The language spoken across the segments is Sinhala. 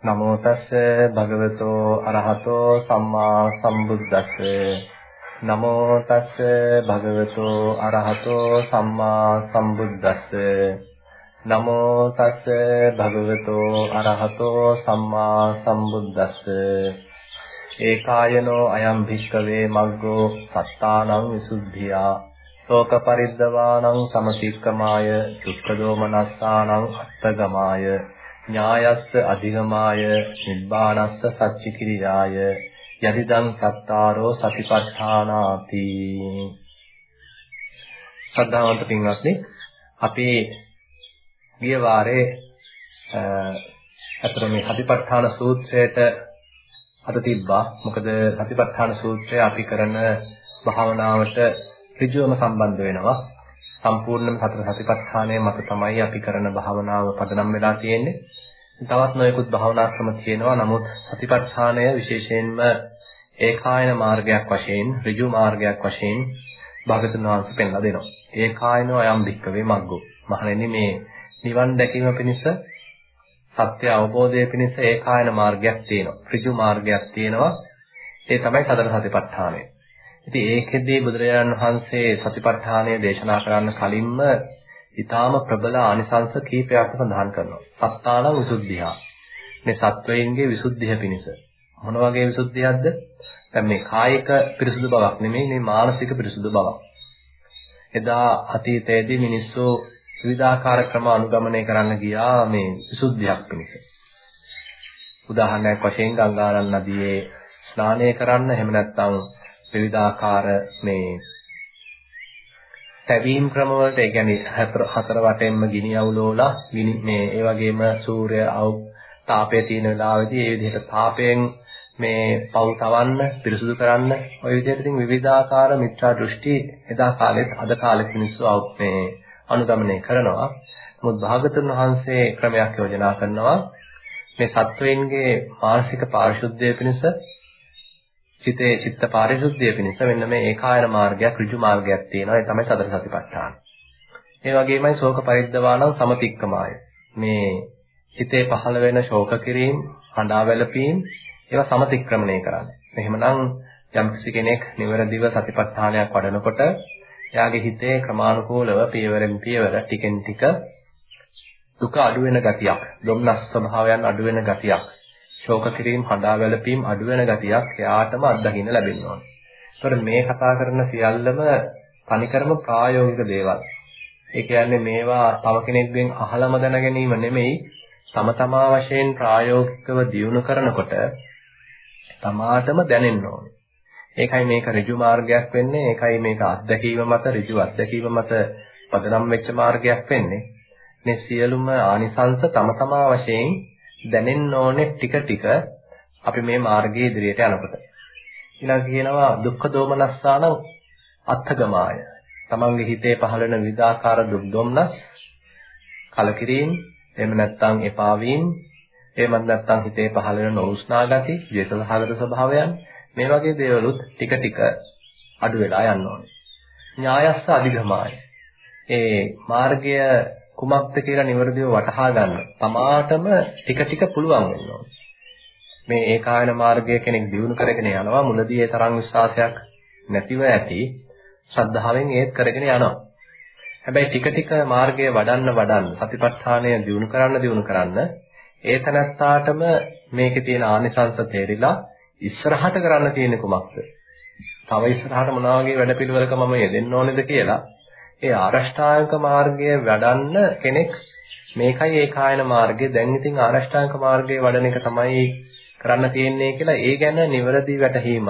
නමෝ තස්ස භගවතෝ අරහතෝ සම්මා සම්බුද්දස්ස නමෝ තස්ස භගවතෝ අරහතෝ සම්මා සම්බුද්දස්ස නමෝ තස්ස භගවතෝ අරහතෝ සම්මා සම්බුද්දස්ස ඒකායනෝ අයං භික්ඛවේ මග්ගෝ සත්තානං විසුද්ධියා ශෝක පරිද්දවානං සමතික්කමාය දුක්ඛ දෝමනස්සානං අත්තගමාය ඥායස්ස අධිගමාය නිබ්බානස්ස සච්චිකිරියාය යදිදං සත්තාරෝ සතිපට්ඨානාති. ශ්‍රද්ධාවන්ත පින්වත්නි, අපි ගිය වාරේ අතර මේ සතිපට්ඨාන සූත්‍රයට අද තිබ්බා. මොකද සතිපට්ඨාන සූත්‍රය අපි කරන භාවනාවට ඍජුවම සම්බන්ධ වෙනවා. සම්පූර්ණම සතර සතිපට්ඨානය මත තමයි අපි කරන භාවනාව පදනම් වෙලා තියෙන්නේ. තවත් නොයෙකුත් භාවනා ක්‍රම තියෙනවා. නමුත් සතිපට්ඨානය විශේෂයෙන්ම ඒකායන මාර්ගයක් වශයෙන්, ඍජු මාර්ගයක් වශයෙන් භාගතුන් වහන්සේ පෙන්ලා දෙනවා. ඒකායනෝ අයම් භික්ඛවේ මග්ගෝ. මහණෙනි, මේ නිවන් දැකීම පිණිස, සත්‍ය අවබෝධය පිණිස ඒකායන මාර්ගයක් තියෙනවා. ඍජු මාර්ගයක් තියෙනවා. ඒ තමයි සතර සතිපට්ඨානය. ඉතින් ඒකෙදී බුදුරජාණන් වහන්සේ සතිපට්ඨානය දේශනා කරන්න කලින්ම ඊටාම ප්‍රබල ආනිසංස කීපයක් සඳහන් කරනවා. සත්තානං විසුද්ධියා. මේ සත්වයින්ගේ විසුද්ධිය පිණිස. මොන වගේ විසුද්ධියක්ද? දැන් මේ කායික පිරිසුදු බවක් නෙමෙයි, මේ මානසික පිරිසුදු බවක්. එදා අතීතයේදී මිනිස්සු විවිධාකාර ක්‍රම අනුගමනය කරන්න ගියා මේ විසුද්ධියක් පිණිස. උදාහරණයක් වශයෙන් ගංගානන් නදියේ ස්නානය කරන්න, එහෙම නැත්නම් විවිධාකාර මේ තැවීම් ක්‍රම වලට, ඒ කියන්නේ හතර වටෙන්ම ගිනි අවුලෝලා මේ ඒ වගේම සූර්ය තාපය තියෙන වෙලාවෙදී ඒ විදිහට තාපයෙන් මේ පව් තවන්න, පිරිසුදු කරන්න, ඔය විදිහට ඉතින් විවිධාකාර මිත්‍යා දෘෂ්ටි එදා කාලෙත් අද කාලෙත් මිනිස්සු මේ අනුගමනය කරනවා. මොකද භාගතුන් වහන්සේ ක්‍රමයක් යෝජනා කරනවා මේ සත්වයින්ගේ මානසික පාරිශුද්ධිය පිණිස, චිත්ත පාරිශුද්ධිය පිණිස මෙන්න මේ ඒකායන මාර්ගයක්, ඍජු මාර්ගයක් තියෙනවා. ඒ තමයි සතර සතිපට්ඨාන. ඒ වගේමයි ශෝක පරිද්දවානං සමතික්කමාය. මේ හිතේ පහළ වෙන ශෝක කිරීම, හඬා වැළපීම්, ඒවා සමතික්‍රමණය කරන්න. එහෙමනම් යම්කිසි කෙනෙක් නිවැරදිව සතිපට්ඨානයක් වඩනකොට එයාගේ හිතේ ක්‍රමානුකූලව පියවරෙන් පියවර ටිකෙන් ටික දුක අඩු වෙන ගතියක්, දුම්නස් ස්වභාවයන් අඩු වෙන ගතියක්, ශෝක කිරීම, හඬා වැළපීම් අඩු වෙන ගතියක් එයාටම අත්දකින්න ලැබෙනවා. ඒතකොට මේ කතා කරන සියල්ලම තනිකරම ප්‍රායෝගික දේවල්. ඒ කියන්නේ මේවා තව කෙනෙක්ගෙන් අහලම දැන ගැනීම නෙමෙයි, තම තමා වශයෙන් ප්‍රායෝගිකව දියුණු කරනකොට තමාටම දැනෙන්න ඕනේ. ඒකයි මේක ඍජු මාර්ගයක් වෙන්නේ. ඒකයි මේක අත්දැකීම මත, ඍජු අත්දැකීම මත පදනම් වෙච්ච මාර්ගයක් වෙන්නේ. මේ සියලුම ආනිසංස තම තමා වශයෙන් දැනෙන්න ඕනේ ටික ටික අපි මේ මාර්ගයේ ඉදිරියට යනකොට. ඊළඟ කියනවා දුක්ඛ දෝමනස්සාන අත්ථගමාය. තමන්ගේ හිතේ පහළ වෙන විවිධාකාර දුක් දොම්නස්, කලකිරීම, එහෙම නැත්නම් එපා වීම, එහෙම නැත්නම් හිතේ පහළ වෙන නොඋස්නා ගති, ද්වේෂසහගත ස්වභාවයන්, මේ වගේ දේවලුත් ටික ටික අඩු වෙලා යන්න ඕනේ. ඥායස්ස අධිගමාය. ඒ මාර්ගය කුමක්ද කියලා නිවැරදිව වටහා ගන්න තමාටම ටික ටික පුළුවන් වෙන්න ඕනේ. මේ ඒකායන මාර්ගය කෙනෙක් දියුණු කරගෙන යනවා. මුලදී ඒ තරම් විශ්වාසයක් නැතිව ඇති, ශ්‍රද්ධාවෙන් ඒත් කරගෙන යනවා. හැබැයි ටික ටික මාර්ගය වඩන්න සතිපට්ඨානය දියුණු කරන්න ඒ තනත්තාටම මේකේ තියෙන ආනිසංස තේරිලා ඉස්සරහට කරන්න තියෙන්නේ කුමක්ද? තව ඉස්සරහට මොනවා වගේ වැඩපිළිවෙලක මම යෙදෙන්න ඕනේද කියලා ඒ ආරෂ්ඨාංග මාර්ගය වඩන්න කෙනෙක් මේකයි ඒකායන මාර්ගය. දැන් ඉතින් ආරෂ්ඨාංග මාර්ගයේ වඩන එක තමයි කරන්න තියෙන්නේ කියලා ඒ ගැන නිවැරදි වැටහීමක්,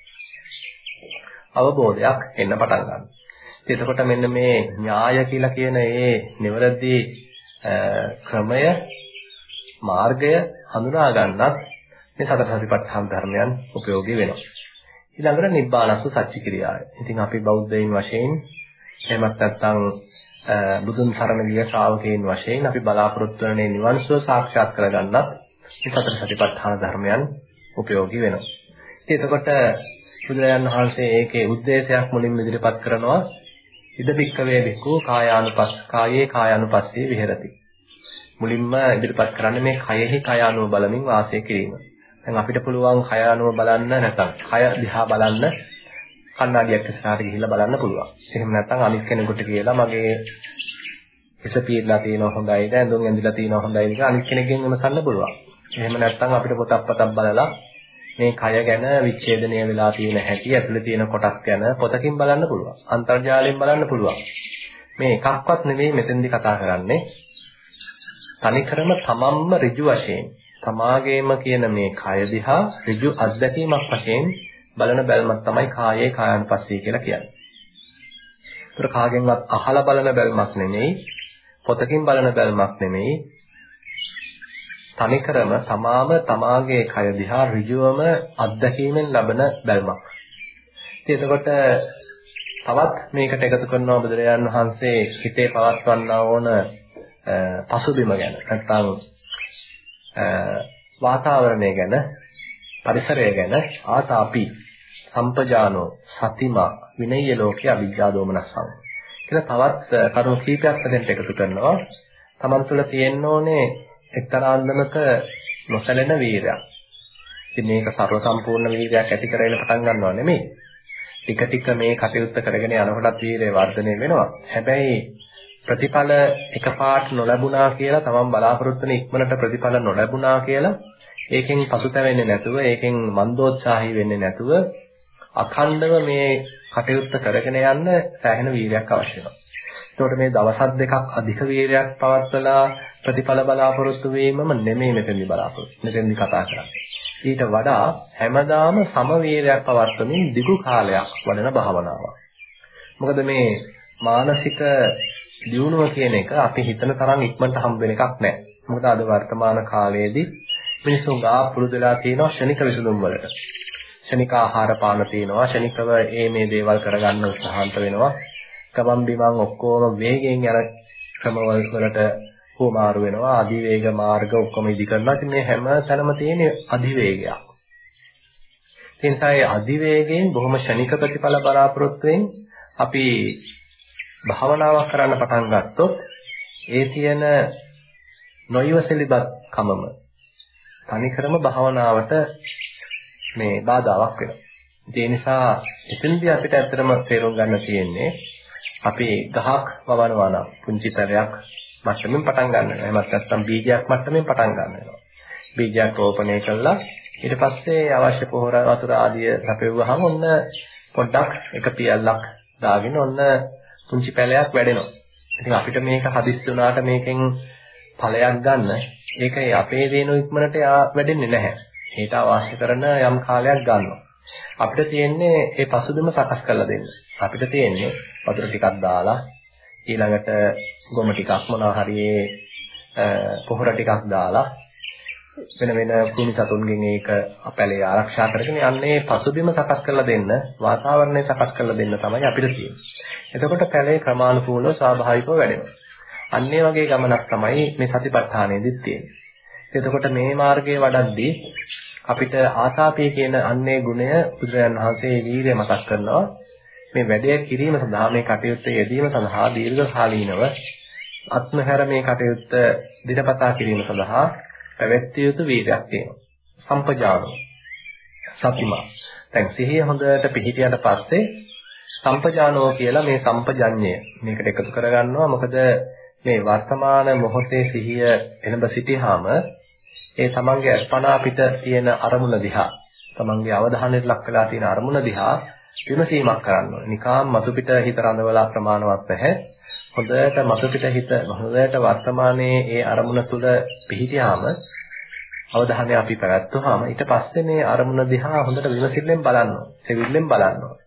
අවබෝධයක් එන්න පටන් ගන්නවා. එතකොට මෙන්න මේ ඥාය කියලා කියන මේ නිවැරදි ක්‍රමය, මාර්ගය හඳුනා ගන්නත් මේ සතර සතිපට්ඨාන ධර්මයන් උපයෝගී වෙනවා. ඊළඟට නිබ්බානස්ස සච්චිකිරියාය. ඉතින් අපි බෞද්ධයින් වශයෙන්, එහෙමත් නැත්නම් බුදුන් සරණ ගිය ශ්‍රාවකයන් වශයෙන් අපි බලාපොරොත්තු වෙන නිවන් සුව සාක්ෂාත් කරගන්නත් මේ සතර සතිපට්ඨාන ධර්මයන් උපයෝගී වෙනවා. ඉතින් එතකොට බුදුරජාණන් වහන්සේ ඒකේ ಉದ್ದೇಶයක් මුලින්ම ඉදිරිපත් කරනවා. ඉද බික්කවේ බික්ඛු කායේ කායානුපස්සී විහෙරති. මුලින්ම ඉදිරිපත් කරන්නේ මේ කයෙහි කය අනුව බලමින් වාසය කිරීම. දැන් අපිට පුළුවන් කය අනුව බලන්න නැත්නම් කය දිහා බලන්න කණ්ණාඩියක් ඉස්සරහට ගිහිල්ලා බලන්න පුළුවන්. එහෙම නැත්නම් අනිත් කෙනෙකුට කියලා මගේ හිස පීරලා තියෙනවා හොඳයිද, ඇඳුම් ඇඳිලා තියෙනවා හොඳයිද කියලා අනිත් කෙනෙක්ගෙන් විමසන්න පුළුවන්. එහෙම නැත්නම් අපිට පොතක් බලලා මේ කය ගැන විච්ඡේදනය වෙලා තියෙන හැටි, ඇතුලේ තියෙන කොටස් ගැන පොතකින් බලන්න පුළුවන්. අන්තර්ජාලයෙන් බලන්න පුළුවන්. මේ එකක්වත් නෙවෙයි මෙතෙන්දි කතා කරන්නේ. තනිකරම තමන්ම ඍජු වශයෙන් තමාගේම කියන මේ කය දිහා ඍජු අත්දැකීමක් වශයෙන් බලන බැල්මක් තමයි කායේ කායानुපස්සී කියලා කියන්නේ. ඒතර කාගෙන්වත් අහලා බලන බැල්මක් නෙමෙයි, පොතකින් බලන බැල්මක් නෙමෙයි. තනිකරම තමාම තමාගේ කය දිහා ඍජුවම අත්දැකීමෙන් ලබන බැල්මක්. එතකොට තවත් මේකට එකතු කරනවා බුදුරජාණන් වහන්සේ හිතේ පවත්වන්නා ඕන පසුබිම ගැන නැත්නම් වාතාවරණය ගැන පරිසරය ගැන ආතාපි සම්පජානෝ සතිමා විනය්‍ය ලෝකේ අවිජ්ජා දෝමනස්සං කියලා තවත් කරුණු කීපයක් මෙතෙන්ට එකතු කරනවා. තමන් තුළ තියෙන්න ඕනේ එක්තරා අන්දමක නොසැලෙන වීරයක්. ඉතින් මේක ਸਰව සම්පූර්ණ වීරයක් ඇති කරගෙන පටන් ගන්නව නෙමෙයි. ටික ටික මේ කටයුත්ත කරගෙන යනකොටත් වීරය වර්ධනය වෙනවා. හැබැයි ප්‍රතිඵල එකපාරට නොලැබුණා කියලා තමන් බලාපොරොත්තු වෙන ඉක්මනට ප්‍රතිඵල නොලැබුණා කියලා ඒකෙන් පසුතැවෙන්නේ නැතුව, ඒකෙන් මන්දෝත්සාහී වෙන්නේ නැතුව අඛණ්ඩව මේ කටයුත්ත කරගෙන යන්න සෑහෙන වීරයක් අවශ්‍ය වෙනවා. ඒකට මේ දවස් දෙකක් අධික වීරයක් පවත්වලා ප්‍රතිඵල බලාපොරොත්තු වීමම නෙමෙයි මෙතෙන්දි බලාපොරොත්තු. මෙතෙන්දි කතා කරන්නේ. ඊට වඩා හැමදාම සම වීරයක් පවත්වමින් දිගු කාලයක් වඩන භාවනාවක්. මොකද මේ මානසික දියුණුව කියන එක අපි හිතන තරම් ඉක්මනට හම්බ වෙන එකක් නෑ. මොකද අද වර්තමාන කාලයේදී මිනිසුන් ගා පුරුදුලා තියෙනවා ක්ෂණික විසඳුම් වලට. ක්ෂණික ආහාර පාන තියෙනවා, ක්ෂණිකව මේ දේවල් කරගන්න උත්සාහන්ත වෙනවා. ගමන් බිමන් ඔක්කොම වේගයෙන් යන ක්‍රමවල වලට හුමාරු වෙනවා. අධිවේග මාර්ග ඔක්කොම ඉදි කරනවා. ඉතින් මේ හැම තැනම තියෙන අධිවේගයක්. ඒ නිසා ඒ අධිවේගයෙන් බොහොම ක්ෂණික ප්‍රතිඵල බලාපොරොත්තුෙන් අපි භාවනාවක් කරන්න පටන් ගත්තොත් ඒ තියෙන නොයවසලිපත් කමම තනිකරම භාවනාවට මේ බාධාවක් වෙනවා. ඒ නිසා එතනදී අපිට ඇත්තටම තේරුම් ගන්න තියෙන්නේ අපි ගහක් වවනවා නම් පුංචි තරයක් මට්ටමින් පටන් ගන්න වෙනවා. එහෙමත් නැත්නම් බීජයක් මට්ටමින් පටන් ගන්න වෙනවා. බීජයක් රෝපණය කළා ඊට පස්සේ අවශ්‍ය පොහොර වතුර ආදිය ලැබෙව්වහම ඔන්න පොඩ්ඩක් එක පියල්ලක් දාගෙන ඔන්න පුංචි පැලයක් වැඩෙනවා. ඉතින් අපිට මේක හදිස්සි වුණාට මේකෙන් ඵලයක් ගන්න ඒක අපේ දේන ඉක්මනට වැඩෙන්නේ නැහැ. ඒට අවශ්‍ය කරන යම් කාලයක් ගන්නවා. අපිට තියෙන්නේ ඒ පසුබිම සකස් කරලා දෙන්න. අපිට තියෙන්නේ වතුර ටිකක් දාලා ඊළඟට ගොම ටිකක් මොනවා හරි පොහොර ටිකක් දාලා වෙන වෙන කුණි සතුන්ගෙන් ඒක අපැලේ ආරක්ෂා කරගෙන යන්නේ පසුබිම සකස් කරලා දෙන්න, වාතාවරණය සකස් කරලා දෙන්න තමයි අපිට තියෙන්නේ. එතකොට පැලේ ක්‍රමානුකූලව ස්වාභාවිකව වැඩෙනවා. අන්නේ වගේ ගමනක් තමයි මේ සතිපට්ඨානෙදිත් තියෙන්නේ. එතකොට මේ මාර්ගයේ වඩද්දී අපිට ආතාපය කියන අන්නේ ගුණය බුදුරජාණන් වහන්සේ වීර්ය මතක් කරනවා. මේ වැඩේ කිරීම සඳහා මේ කටයුත්තේ යෙදීම සඳහා දීර්ඝ කාලීනව අත්මහැර මේ කටයුත්ත දිනපතා කිරීම සඳහා පැවැත්විය යුතු වීර්යයක් තියෙනවා. සම්පජානෝ සතිමා. දැන් සිහිය හොඳට පිහිටියට පස්සේ සම්පජානෝ කියලා මේ සම්පජඤ්ඤය මේකට එකතු කරගන්නවා. මොකද මේ වර්තමාන මොහොතේ සිහිය එළඹ සිටියාම ඒ තමන්ගේ අස්පනා පිට තියෙන අරමුණ දිහා, තමන්ගේ අවධානයට ලක් වෙලා තියෙන අරමුණ දිහා විමසීමක් කරන්න ඕනේ. නිකාම් මතු පිට හිත රඳවලා ප්‍රමාණවත් නැහැ. හොඳට මතු පිට හිත හොඳට වර්තමානයේ ඒ අරමුණ තුල පිහිටියාම අවධානය අපි පැවැත්වුවාම ඊට පස්සේ මේ අරමුණ දිහා හොඳට විමසිල්ලෙන් බලන්න ඕනේ. සෙවිල්ලෙන් බලන්න ඕනේ.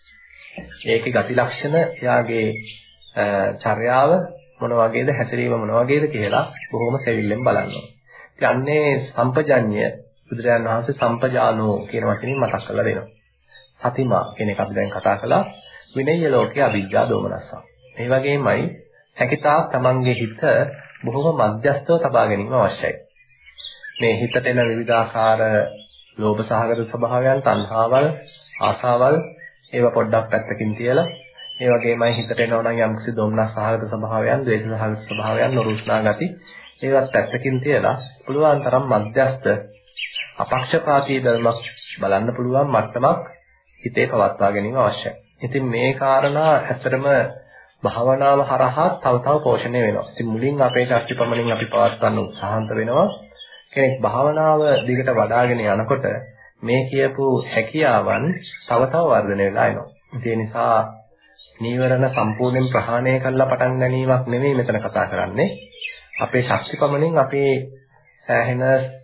ඒකේ ගති ලක්ෂණ, යාගේ චර්යාව මොන වගේද, හැසිරීම මොන වගේද කියලා බොහොම සෙවිල්ලෙන් බලන්න ඕනේ. යන්නේ සම්පජඤ්ඤය බුදුරජාණන් වහන්සේ සම්පජානෝ කියන වචنين මතක් කරලා දෙනවා. සතිමා කියන එක අපි දැන් කතා කළා. විනය්‍ය ලෝකයේ අවිජ්ජා දෝමනස්සං. මේ වගේමයි හැකිතාක් තමන්ගේ හිත බොහොම මධ්‍යස්තව තබා ගැනීම අවශ්‍යයි. මේ හිතට එන විවිධාකාර ලෝභ සහගත ස්වභාවයන්, තණ්හාවල්, ආසාවල් ඒවා පොඩ්ඩක් පැත්තකින් තියලා ඒ වගේමයි හිතට එනවා නම් යම්කිසි දොම්නස් සහගත ස්වභාවයන්, ද්වේෂ සහගත ස්වභාවයන්, නොරුස්නා ගති ඒවත් පැත්තකින් තියලා පුළුවන් තරම් මධ්‍යස්ථ අපක්ෂපාතී බැලමක් බලන්න පුළුවන් මට්ටමක් හිතේ පවත්වා ගැනීම අවශ්‍යයි. ඉතින් මේ කාරණා ඇත්තටම භාවනාව හරහා තව තව පෝෂණය වෙනවා. ඉතින් මුලින් අපේ ශක්තිපමණින් අපි පවත්වන්න උත්සාහන්ත වෙනවා. කෙනෙක් භාවනාව දිගට වඩ아가ගෙන යනකොට මේ කියපු හැකියාවන් තව තව වර්ධනය වෙලා එනවා. ඒ නිසා නීවරණ සම්පූර්ණයෙන් ප්‍රහාණය කරලා පටන් ගැනීමක් නෙමෙයි මෙතන කතා කරන්නේ. අපේ ශක්තිපමණින් අපේ සෑහෙන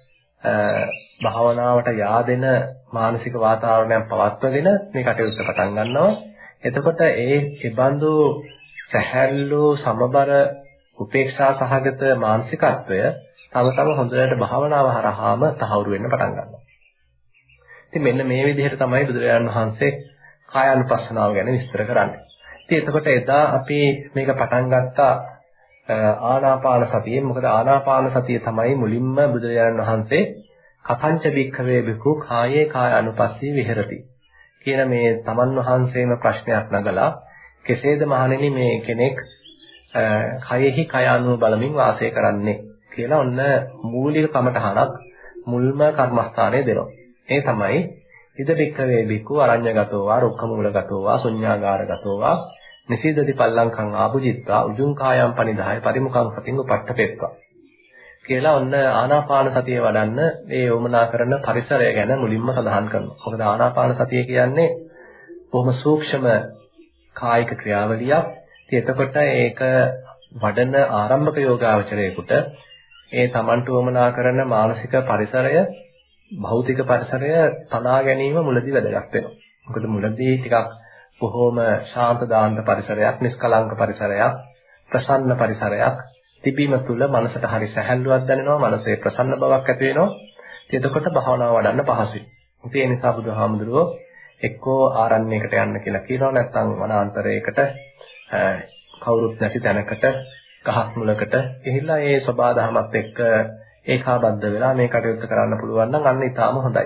භාවනාවට yaadෙන මානසික වාතාවරණයක් පවත්වගෙන මේ කටයුත්ත පටන් ගන්නවා. එතකොට ඒබඳු සැහැල්ලු සමබර උපේක්ෂා සහගත මානසිකත්වය තව තව හොඳට භාවනාව හරහාම තහවුරු වෙන්න පටන් ගන්නවා. ඉතින් මෙන්න මේ විදිහට තමයි බුදුරජාණන් වහන්සේ කායානුපස්සනාව ගැන විස්තර කරන්නේ. ඉතින් එතකොට එදා අපි මේක පටන් ගත්තා ආනාපාන සතියෙන්. මොකද ආනාපාන සතිය තමයි මුලින්ම බුදුරජාණන් වහන්සේ කතංච භික්ඛවේ භික්ඛු කායේ කායානුපස්සී විහෙරති කියන මේ තමන් වහන්සේම ප්‍රශ්නයක් නගලා කෙසේද මහණෙනි මේ කෙනෙක් කයෙහි කය අනුව බලමින් වාසය කරන්නේ කියලා ඔන්න මූලික කමඨහනක් මුල්ම කර්මස්ථානයේ දෙනවා. ඒ තමයි ඉද භික්ඛවේ භික්ඛු අරඤ්‍යගතෝ වා රුක්ඛමූලගතෝ වා ශුඤ්ඤාගාරගතෝ වා නිසීදති පල්ලංකං ආභුජිත්වා උජුං කායම් පනිදාය පරිමුඛං සතින් උපට්ඨපෙත්වා කියලා ඔන්න ආනාපාන සතිය වඩන්න මේ යොමුනා කරන පරිසරය ගැන මුලින්ම සඳහන් කරනවා. මොකද ආනාපාන සතිය කියන්නේ බොහොම සූක්ෂම කායික ක්‍රියාවලියක්. ඉතින් එතකොට ඒක වඩන ආරම්භක යෝගාවචරයේකට ඒ Tamanට වමනා කරන මානසික පරිසරය භෞතික පරිසරය තනා ගැනීම මුලදී වැදගත් වෙනවා. මොකද මුලදී ටිකක් බොහොම ශාන්ත දාන්ත පරිසරයක්, නිෂ්කලංක පරිසරයක්, ප්‍රසන්න පරිසරයක් තිබීම තුළ මනසට හරි සැහැල්ලුවක් දැනෙනවා, මනසේ ප්‍රසන්න බවක් ඇති වෙනවා. එතකොට භාවනාව වඩන්න පහසුයි. ඒ නිසා බුදුහාමුදුරුවෝ එක්කෝ ආරණ්‍යයකට යන්න කියලා කියනවා, නැත්නම් වනාන්තරයකට කවුරුත් නැති තැනකට ගහක් මුලකට ගිහිල්ලා ඒ සබාධමත් එක්ක ඒකාබද්ධ වෙලා මේ කටයුත්ත කරන්න පුළුවන් නම් අන්න ඊටාම හොඳයි.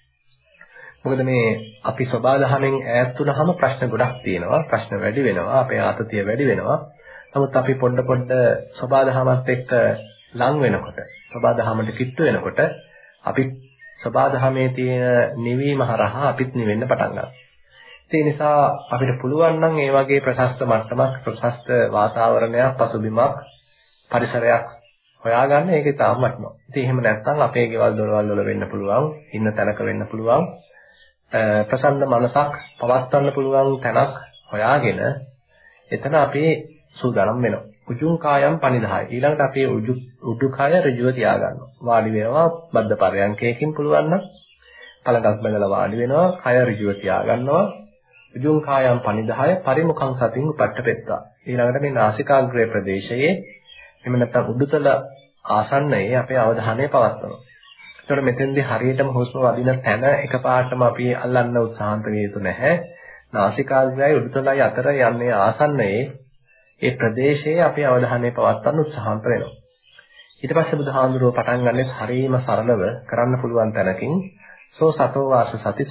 මොකද මේ අපි සබාධමෙන් ඈත් වුණාම ප්‍රශ්න ගොඩක් තියෙනවා, ප්‍රශ්න වැඩි වෙනවා, අපේ ආතතිය වැඩි වෙනවා. නමුත් අපි පොඩ සබාධමත් එක්ක ලං වෙනකොට, සබාධමට කිට්ටු වෙනකොට අපි සබාධමේ තියෙන නිවීම හරහා අපිත් නිවෙන්න පටන් ගන්නවා. ඒ නිසා අපිට පුළුවන් නම් ඒ වගේ ප්‍රශස්ත මට්ටමක්, ප්‍රශස්ත වාතාවරණයක්, පසුබිමක්, පරිසරයක් හොයාගන්න ඒක තාම වටිනවා. ඉතින් එහෙම නැත්නම් අපේ ගෙවල් දොරවල් වල වෙන්න පුළුවන්, ඉන්න තැනක වෙන්න පුළුවන්, ප්‍රසන්න මනසක් පවත්වන්න පුළුවන් තැනක් හොයාගෙන එතන අපි සූදානම් වෙනවා. උජුං කායම් පනිදාය. ඊළඟට අපි උඩුකය ඍජුව තියාගන්නවා. වාඩි වෙනවා බද්ධ පරයන්කයකින් පුළුවන් නම් පළඟක් බඳලා වාඩි වෙනවා, කය ඍජුව තියාගන්නවා. උජුං කායම් පනිදාය පරිමුඛං සතින් උපට්ඨපෙත්තා. ඊළඟට මේ නාසිකාග්‍රේ ප්‍රදේශයේ එහෙම නැත්නම් උඩුතල ආසන්නයේ අපේ අවධානය පවත්වනවා. ඒතකොට මෙතෙන්දී හරියටම හුස්ම වදින තැන එකපාරටම අපි අල්ලන්න උත්සාහන්ත විය යුතු නැහැ. නාසිකාග්‍රයයි උඩුතලයි අතර යන්නේ ආසන්නයේ ඒ ප්‍රදේශයේ අපි අවධානය පවත්වන්න උත්සාහන්ත වෙනවා. ඊට පස්සේ බුදුහාඳුරෝ පටන් ගන්නෙත් හරියම සරලව කරන්න පුළුවන් තැනකින් සෝ සතෝ වාස සති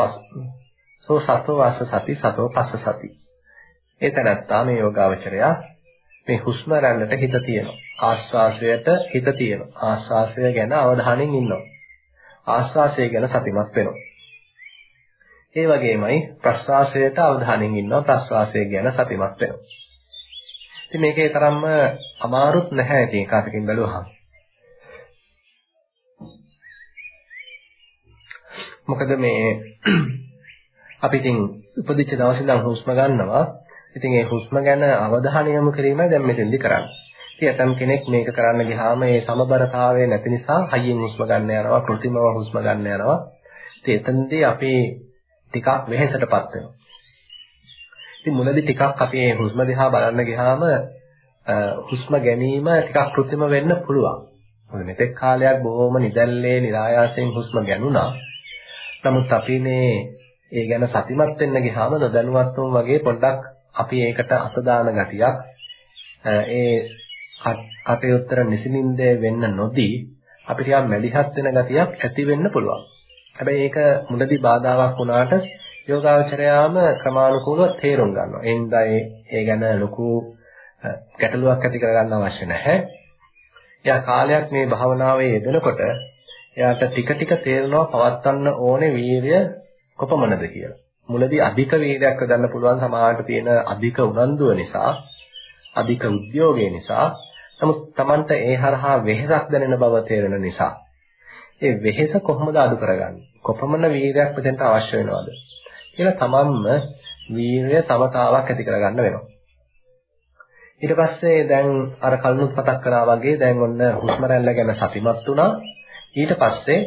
සෝ සතෝ වාස සති සතෝ පස්ස සති. ඒ තැනත්තා මේ යෝගාවචරයා මේ හුස්ම රැල්ලට හිත තියෙනවා. ආශ්වාසයට හිත තියෙනවා. ආශ්වාසය ගැන අවධානයෙන් ඉන්නවා. ආශ්වාසය ගැන සතිමත් වෙනවා. ඒ වගේමයි ප්‍රශ්වාසයට අවධානයෙන් ඉන්නවා. ප්‍රශ්වාසය ගැන සතිමත් වෙනවා. ඉතින් මේකේ තරම්ම අමාරුත් නැහැ ඉතින් එකකින් බැලුවහම. මොකද මේ අපි ඉතින් උපදිච්ච දවසේ ඉඳන් හුස්ම ගන්නවා. ඉතින් ඒ හුස්ම ගැන අවධානය යොමු කිරීමයි දැන් මෙතෙන්දි කරන්නේ. ඉතින් ඇතම් කෙනෙක් මේක කරන්න ගියාම ඒ සමබරතාවය නැති නිසා හයියෙන් හුස්ම ගන්න යනවා, කෘත්‍රිමව හුස්ම ගන්න යනවා. ඉතින් එතනදී අපි ටිකක් වෙහෙසටපත් වෙනවා. ඉතින් මුලදී ටිකක් අපි මේ හුස්ම දිහා බලන්න ගියාම හුස්ම ගැනීම ටිකක් කෘත්‍රිම වෙන්න පුළුවන්. මොකද මෙතෙක් කාලයක් බොහොම නිදැල්ලේ નિરાයාසයෙන් හුස්ම ගැනුණා. නමුත් අපි මේ ඒ ගැන සතිමත් වෙන්න ගියාම නොදැනුවත්වම වගේ පොඩ්ඩක් අපි ඒකට අත දාන ගතියක් ඒ කටයුත්තර නිසින්ින්දේ වෙන්න නොදී අපි ටිකක් මැදිහත් වෙන ගතියක් ඇති වෙන්න පුළුවන්. හැබැයි ඒක මුලදී බාධාවක් වුණාට යෝගාවචරයාම ක්‍රමානුකූලව තේරුම් ගන්නවා. ඒ හින්දා ඒ ගැන ලොකු ගැටලුවක් ඇති කරගන්න අවශ්‍ය නැහැ. එයා කාලයක් මේ භාවනාවේ යෙදෙනකොට එයාට ටික ටික තේරෙනවා පවත්වන්න ඕනේ වීරිය කොපමණද කියලා. මුලදී අධික වීර්යයක් ගන්න පුළුවන් සමාජයට තියෙන අධික උනන්දුව නිසා, අධික උද්‍යෝගය නිසා, නමුත් Tamanta ඒ හරහා වෙහෙසක් දැනෙන බව තේරෙන නිසා, ඒ වෙහෙස කොහොමද අඩු කරගන්නේ? කොපමණ වීර්යයක් මෙතෙන්ට අවශ්‍ය වෙනවද? කියලා තමන්ම වීර්ය සමතාවක් ඇති කරගන්න වෙනවා. ඊට පස්සේ දැන් අර කලිනුත් මතක් කරා වගේ දැන් ඔන්න හුස්ම රැල්ල ගැන සතිමත් වුණා. ඊට පස්සේ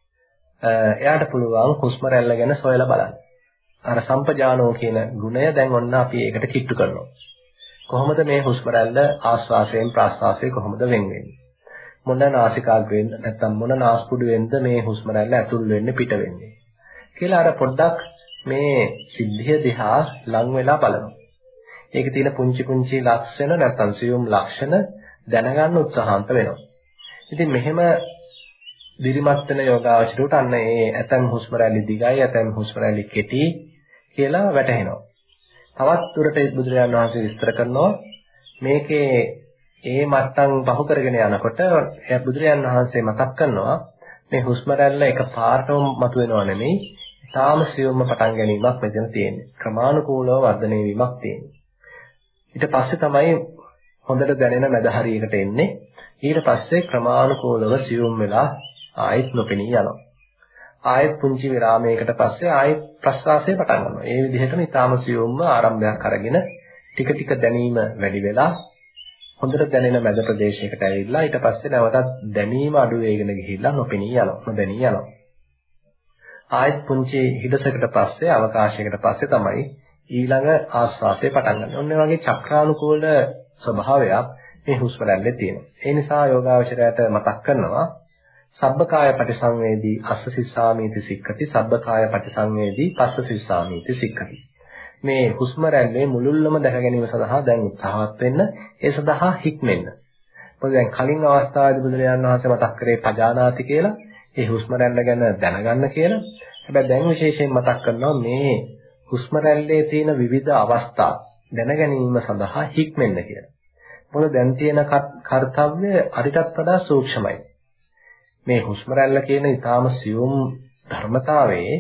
එයාට පුළුවන් හුස්ම රැල්ල ගැන සොයලා බලන්න. අර සම්පජානෝ කියන ගුණය දැන් ඔන්න අපි ඒකට කිට්ටු කරනවා. කොහොමද මේ හුස්ම රැල්ල ආශ්වාසයෙන් ප්‍රාශ්වාසයෙන් කොහොමද වෙන් වෙන්නේ? මොන නාසිකාග්‍රයෙන් නැත්නම් මොන නාස්පුඩුවෙන්ද මේ හුස්ම රැල්ල ඇතුල් වෙන්නේ පිට වෙන්නේ? කියලා අර පොඩ්ඩක් මේ සිද්ධිය දිහා ලං වෙලා බලනවා. ඒකේ තියෙන පුංචි පුංචි ලක්ෂණ නැත්නම් සියුම් ලක්ෂණ දැනගන්න උත්සාහන්ත වෙනවා. ඉතින් මෙහෙම දිරිමත් වෙන යෝගාවචරයට අන්න ඒ ඇතම් හුස්ම රැලි දිගයි ඇතම් හුස්ම රැලි කෙටි කියලා වැටහෙනවා. තවත් දුරට බුදුරජාණන් වහන්සේ විස්තර කරනවා මේකේ ඒ මට්ටම් පහු කරගෙන යනකොට එයා බුදුරජාණන් වහන්සේ මතක් කරනවා මේ හුස්ම රැල්ල එකපාරටම මතුවෙනව නෙමෙයි තාම සියුම්ම පටන් ගැනීමක් මෙතන තියෙන්නේ. ක්‍රමානුකූලව වර්ධනය වීමක් තියෙන්නේ. ඊට පස්සේ තමයි හොඳට දැනෙන මැද හරියකට එන්නේ. ඊට පස්සේ ක්‍රමානුකූලව සියුම් වෙලා ආයෙත් නොපෙනී යනවා. ආයෙත් පුංචි විරාමයකට පස්සේ ආයෙත් ප්‍රශ්වාසය පටන් ගන්නවා. ඒ විදිහටම ඊටාම සියුම්ම ආරම්භයක් අරගෙන ටික ටික දැනීම වැඩි වෙලා හොඳට දැනෙන මැද ප්‍රදේශයකට ඇවිල්ලා ඊට පස්සේ නැවතත් දැනීම අඩු වෙගෙන ගිහිල්ලා නොපෙනී යනවා. නොදැනී යනවා. ආයෙත් පුංචි හිඩසකට පස්සේ අවකාශයකට පස්සේ තමයි ඊළඟ ආස්වාසය පටන් ගන්න. ඔන්න ඒ වගේ චක්‍රානුකූල ස්වභාවයක් මේ හුස්ම රැල්ලේ තියෙනවා. ඒ නිසා යෝගාවචරයට මතක් කරනවා සබ්බකාය පටිසංවේදී අස්ස සිස්සාමීති සික්ඛති සබ්බකාය පටිසංවේදී පස්ස සිස්සාමීති සික්ඛති. මේ හුස්ම රැල්ලේ මුලුල්ලම දැක ගැනීම සඳහා දැන් උත්සාහවත් වෙන්න, ඒ සඳහා හික්මෙන්න. මොකද දැන් කලින් අවස්ථාවේදී බුදුරජාණන් වහන්සේ මතක් කරේ පජානාති කියලා, ඒ හුස්ම රැල්ල ගැන දැනගන්න කියලා. හැබැයි දැන් විශේෂයෙන් මතක් කරනවා මේ හුස්ම රැල්ලේ තියෙන විවිධ අවස්ථා දැන ගැනීම සඳහා හික්මෙන්න කියලා. මොකද දැන් තියෙන කාර්යය අරිටත් වඩා සූක්ෂමයි. මේ හුස්ම රැල්ල කියන ඊටාම සියුම් ධර්මතාවයේ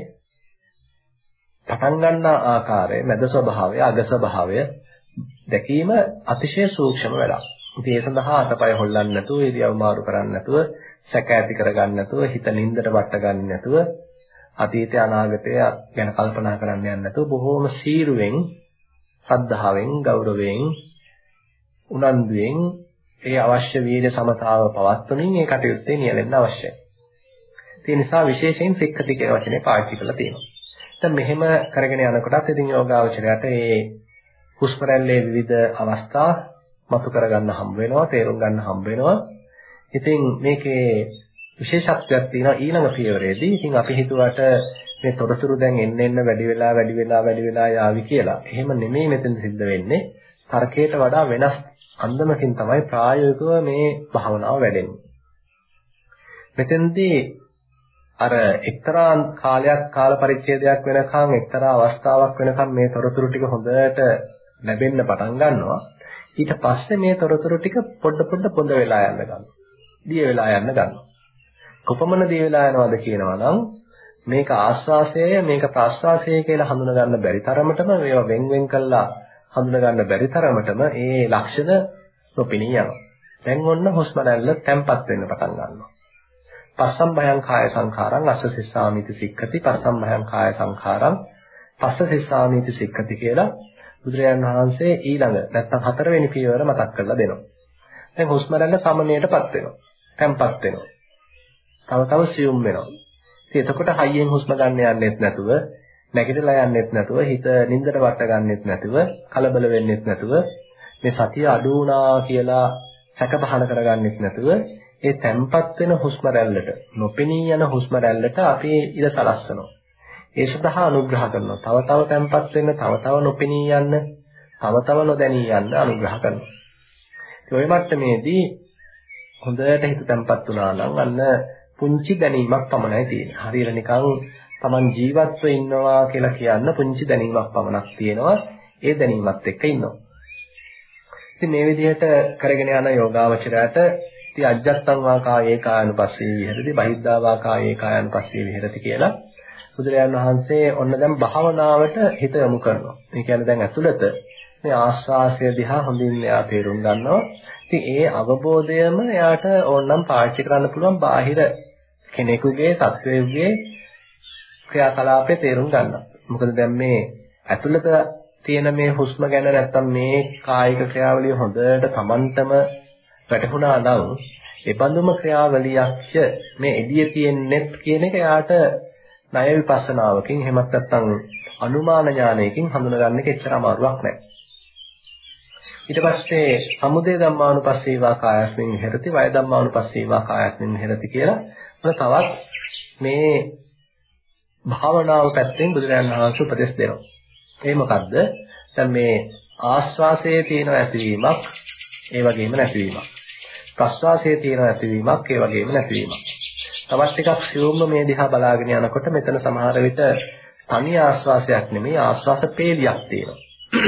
පටන් ගන්නා ආකාරය, මැද ස්වභාවය, අග ස්වභාවය දැකීම අතිශය සූක්ෂම වැඩක්. ඉතින් ඒ සඳහා අතපය හොල්ලන්නේ නැතුව, ඉරියව් මාරු කරන්නේ නැතුව, සැක ඇති කරගන්නේ නැතුව, හිත නින්දට වට ගන්න නැතුව, අතීතය අනාගතය ගැන කල්පනා කරන්න යන්නේ නැතුව බොහෝම සීරුවෙන්, ශ්‍රද්ධාවෙන්, ගෞරවයෙන්, උනන්දුවෙන් ඒ අවශ්‍ය වීර්ය සමතාව පවත්වමින් ඒ කටයුත්තේ නියැලෙන්න අවශ්‍යයි. ඒ නිසා විශේෂයෙන් සික්ඛති කියන වචනේ පාවිච්චි කරලා තියෙනවා. දැන් මෙහෙම කරගෙන යනකොටත් ඉතින් යෝගාවචරයට මේ හුස්ම රැල්ලේ විවිධ අවස්ථා මතු කරගන්න හම්බ වෙනවා, තේරුම් ගන්න හම්බ වෙනවා. ඉතින් මේකේ විශේෂත්වයක් තියෙනවා ඊළඟ පියවරේදී. ඉතින් අපි හිතුවට මේ තොරතුරු දැන් එන්න වැඩි වෙලා යාවි කියලා. එහෙම නෙමෙයි මෙතන සිද්ධ වෙන්නේ. තර්කයට වඩා වෙනස් අන්දමකින් තමයි ප්‍රායෝගිකව මේ භාවනාව වැඩෙන්නේ. මෙතෙන්දී අර එක්තරා කාල පරිච්ඡේදයක් වෙනකන් එක්තරා අවස්ථාවක් වෙනකන් මේ තොරතුරු ටික හොඳට ලැබෙන්න පටන් ගන්නවා. ඊට පස්සේ මේ තොරතුරු ටික පොඩ පොඳ වෙලා යන්න ගන්නවා. දිය වෙලා යන්න ගන්නවා. කොපමණ දිය වෙලා යනවද කියනවා නම් මේක ආස්වාසය මේක ප්‍රාස්වාසය කියලා හඳුනා ගන්න බැරි තරමටම මේවා වෙන් කළා හඳුනා ගන්න බැරි තරමටම ඒ ලක්ෂණ නොපෙනී යනවා. දැන් ඔන්න හුස්ම රැල්ල තැම්පත් වෙන්න පටන් ගන්නවා. පස්සම්භයං කාය සංඛාරං අස්ස සිස්සාමිති සික්ඛති පස්සම්භයං කාය සංඛාරං පස්ස සිස්සාමිති සික්ඛති කියලා බුදුරජාණන් වහන්සේ ඊළඟ නැත්නම් හතරවෙනි පියවර මතක් කරලා දෙනවා. දැන් හුස්ම රැල්ල සමනයටපත් වෙනවා. තැම්පත් වෙනවා. තව සියුම් වෙනවා. ඉතින් එතකොට හයියෙන් හුස්ම ගන්න යන්නෙත් නැතුව, නැගිටලා යන්නෙත් නැතුව, හිත නින්දට වට ගන්නෙත් නැතුව, කලබල වෙන්නෙත් නැතුව, මේ සතිය අඩු වුණා කියලා සැකපහන කරගන්නෙත් නැතුව, ඒ තැම්පත් වෙන හුස්ම රැල්ලට, නොපෙනී යන හුස්ම රැල්ලට අපි ඉර සලස්සනවා. ඒ සඳහා අනුග්‍රහ කරනවා. තව තැම්පත් වෙන්න, තව නොපෙනී යන්න, තව නොදැනී යන්න අනුග්‍රහ කරනවා. ඒ ඔය මට්ටමේදී හොඳට හිත තැම්පත් වුණා නම් අන්න පුංචි දැනීමක් පමණයි තියෙන්නේ. හරියට නිකන් Taman ජීවත්ව ඉන්නවා කියලා කියන්න පුංචි දැනීමක් පමණක් තියෙනවා. ඒ දැනීමත් එක්ක ඉන්නවා. ඉතින් මේ විදිහට කරගෙන යන යෝගාවචරයට ඉති අජ්ජත්තං වා කායේ කායනුපස්සී විහෙරති බහිද්ධා වා කායේ කායනුපස්සී විහෙරති කියලා බුදුරජාණන් වහන්සේ ඔන්න දැන් භාවනාවට හිත යොමු කරනවා. ඒ කියන්නේ දැන් ඇතුළත මේ ආස්වාසය දිහා හොඳින් එයා තේරුම් ගන්නවා. ඉතින් ඒ අවබෝධයම එයාට ඕනනම් පාවිච්චි කරන්න පුළුවන් බාහිර කෙනෙකුගේ සත්වයේ ක්‍රියාකලාපේ තේරුම් ගන්නවා. මොකද දැන් මේ ඇතුළත තියෙන මේ හුස්ම ගැන නැත්තම් මේ කායික ක්‍රියාවලිය හොඳට Tamanටම වැටහුණා නම් ඒ බඳුම ක්‍රියාවලියක් මේ එළියේ තියෙන්නේ කියන එක එයාට ණය විපස්සනාවකින් එහෙමත් නැත්නම් අනුමාන ඥානයකින් හඳුනගන්න එක එච්චර අමාරුවක් නැහැ. ඊට පස්සේ සමුදය ධම්මානුපස්සීවා කායස්මින් විහෙරති වය ධම්මානුපස්සීවා කායස්මින් විහෙරති කියලා තවත් මේ භාවනාව පැත්තෙන් බුදුරජාණන් වහන්සේ උපදෙස් දෙනවා. ඒ මොකද්ද? දැන් මේ ආස්වාසයේ තියෙන ඇතිවීමක් ඒ වගේම නැතිවීමක්. ප්‍රස්වාසයේ තියෙන ඇතිවීමක් ඒ වගේම නැතිවීමක්. තවත් ටිකක් සියුම්ම මේ දිහා බලාගෙන යනකොට මෙතන සමහර විට තනි ආස්වාසයක් නෙමෙයි ආස්වාස පේලියක් තියෙනවා.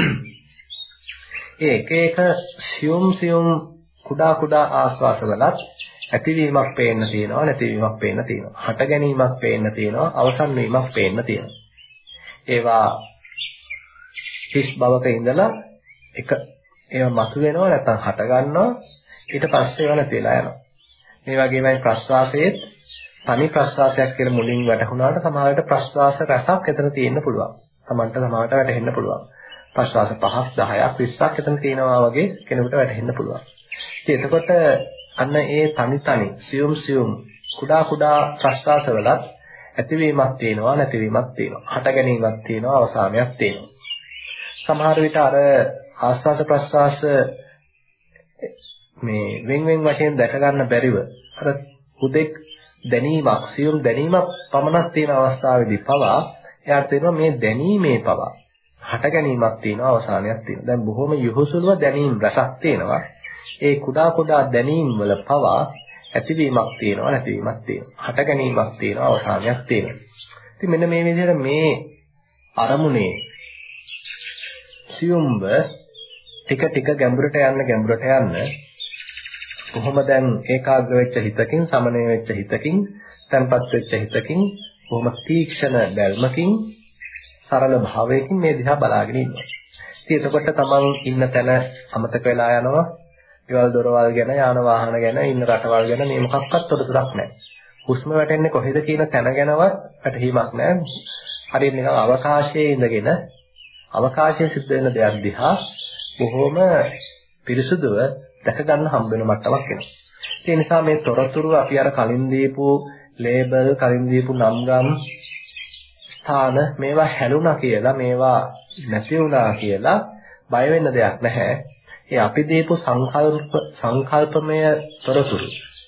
ඒ එක සියුම් කුඩා ආස්වාසවලත් ඇතිවීමක් පේන්න තියෙනවා නැතිවීමක් පේන්න තියෙනවා. හට ගැනීමක් පේන්න තියෙනවා අවසන් වීමක් පේන්න තියෙනවා. ඒවා හිස් බවක ඉඳලා ඒවා මතුවෙනවා නැත්නම් හට ගන්නවා ඊට පස්සේ ඒවා නැති වෙලා යනවා. මේ වගේමයි ප්‍රස්වාසයේත් තනි ප්‍රස්වාසයක් කියලා මුලින් වැටහුණාට සමහරවිට ප්‍රස්වාස රසක් එතන තියෙන්න පුළුවන්. Tamanට සමහරට වැටහෙන්න පුළුවන්. ප්‍රස්වාස 5ක් 10ක් 20ක් එතන තියෙනවා වගේ කෙනෙකුට වැටහෙන්න පුළුවන්. ඉතින් එතකොට අන්න ඒ තනි සියුම් කුඩා ප්‍රස්වාසවලත් ඇතිවීමක් තියෙනවා නැතිවීමක් තියෙනවා. හට ගැනීමක් තියෙනවා අවසානයක් තියෙනවා. සමහර විට අර ආස්වාස ප්‍රස්වාස මේ වෙන් වශයෙන් දැක ගන්න බැරිව අර හුදෙක් දැනීමක් සියුම් දැනීමක් පමණක් තියෙන අවස්ථාවේදී පවා එයාට තේරෙනවා මේ දැනීමේ පවා හට ගැනීමක් තියෙනවා අවසානයක් තියෙනවා. දැන් බොහොම යහුසුලුව දැනීම් රසක් තියෙනවා. ඒ කුඩා දැනීම් වල පවා ඇතිවීමක් තියෙනවා නැතිවීමක් තියෙනවා. හට ගැනීමක් තියෙනවා අවසානයක් තියෙනවා. ඉතින් මෙන්න මේ විදිහට මේ අරමුණේ සියුම්ව ටික ගැඹුරට යන්න කොහොම දැන් ඒකාග්‍ර වෙච්ච හිතකින් සමනය වෙච්ච හිතකින් තැම්පත් වෙච්ච හිතකින් කොහොම තීක්ෂණ බැල්මකින් සරල භාවයකින් මේ දිහා බලාගෙන ඉන්නවා. ඉතින් එතකොට තමන් ඉන්න තැන අමතක වෙලා යනවා. ගෙවල් දොරවල් ගැන යාන වාහන ගැන ඉන්න රටවල් ගැන මේ මොකක්වත් තොරතුරක් නැහැ. හුස්ම වැටෙන්නේ කොහෙද කියන තැන ගැනවත් පැටහීමක් නැහැ. හරියට නිකන් අවකාශයේ ඉඳගෙන අවකාශයේ සිද්ධ වෙන දෙයක් දිහා බොහොම පිරිසුදුව දැක ගන්න හම්බ වෙන මට්ටමක් එනවා. ඒ නිසා මේ තොරතුරු අපි අර කලින් දීපු ලේබල් කලින් දීපු නම් ස්ථාන මේවා හැලුණා කියලා මේවා නැති වුණා කියලා බය වෙන්න දෙයක් නැහැ. ඒ අපි දීපු සංකල්පමය තොරතුරු.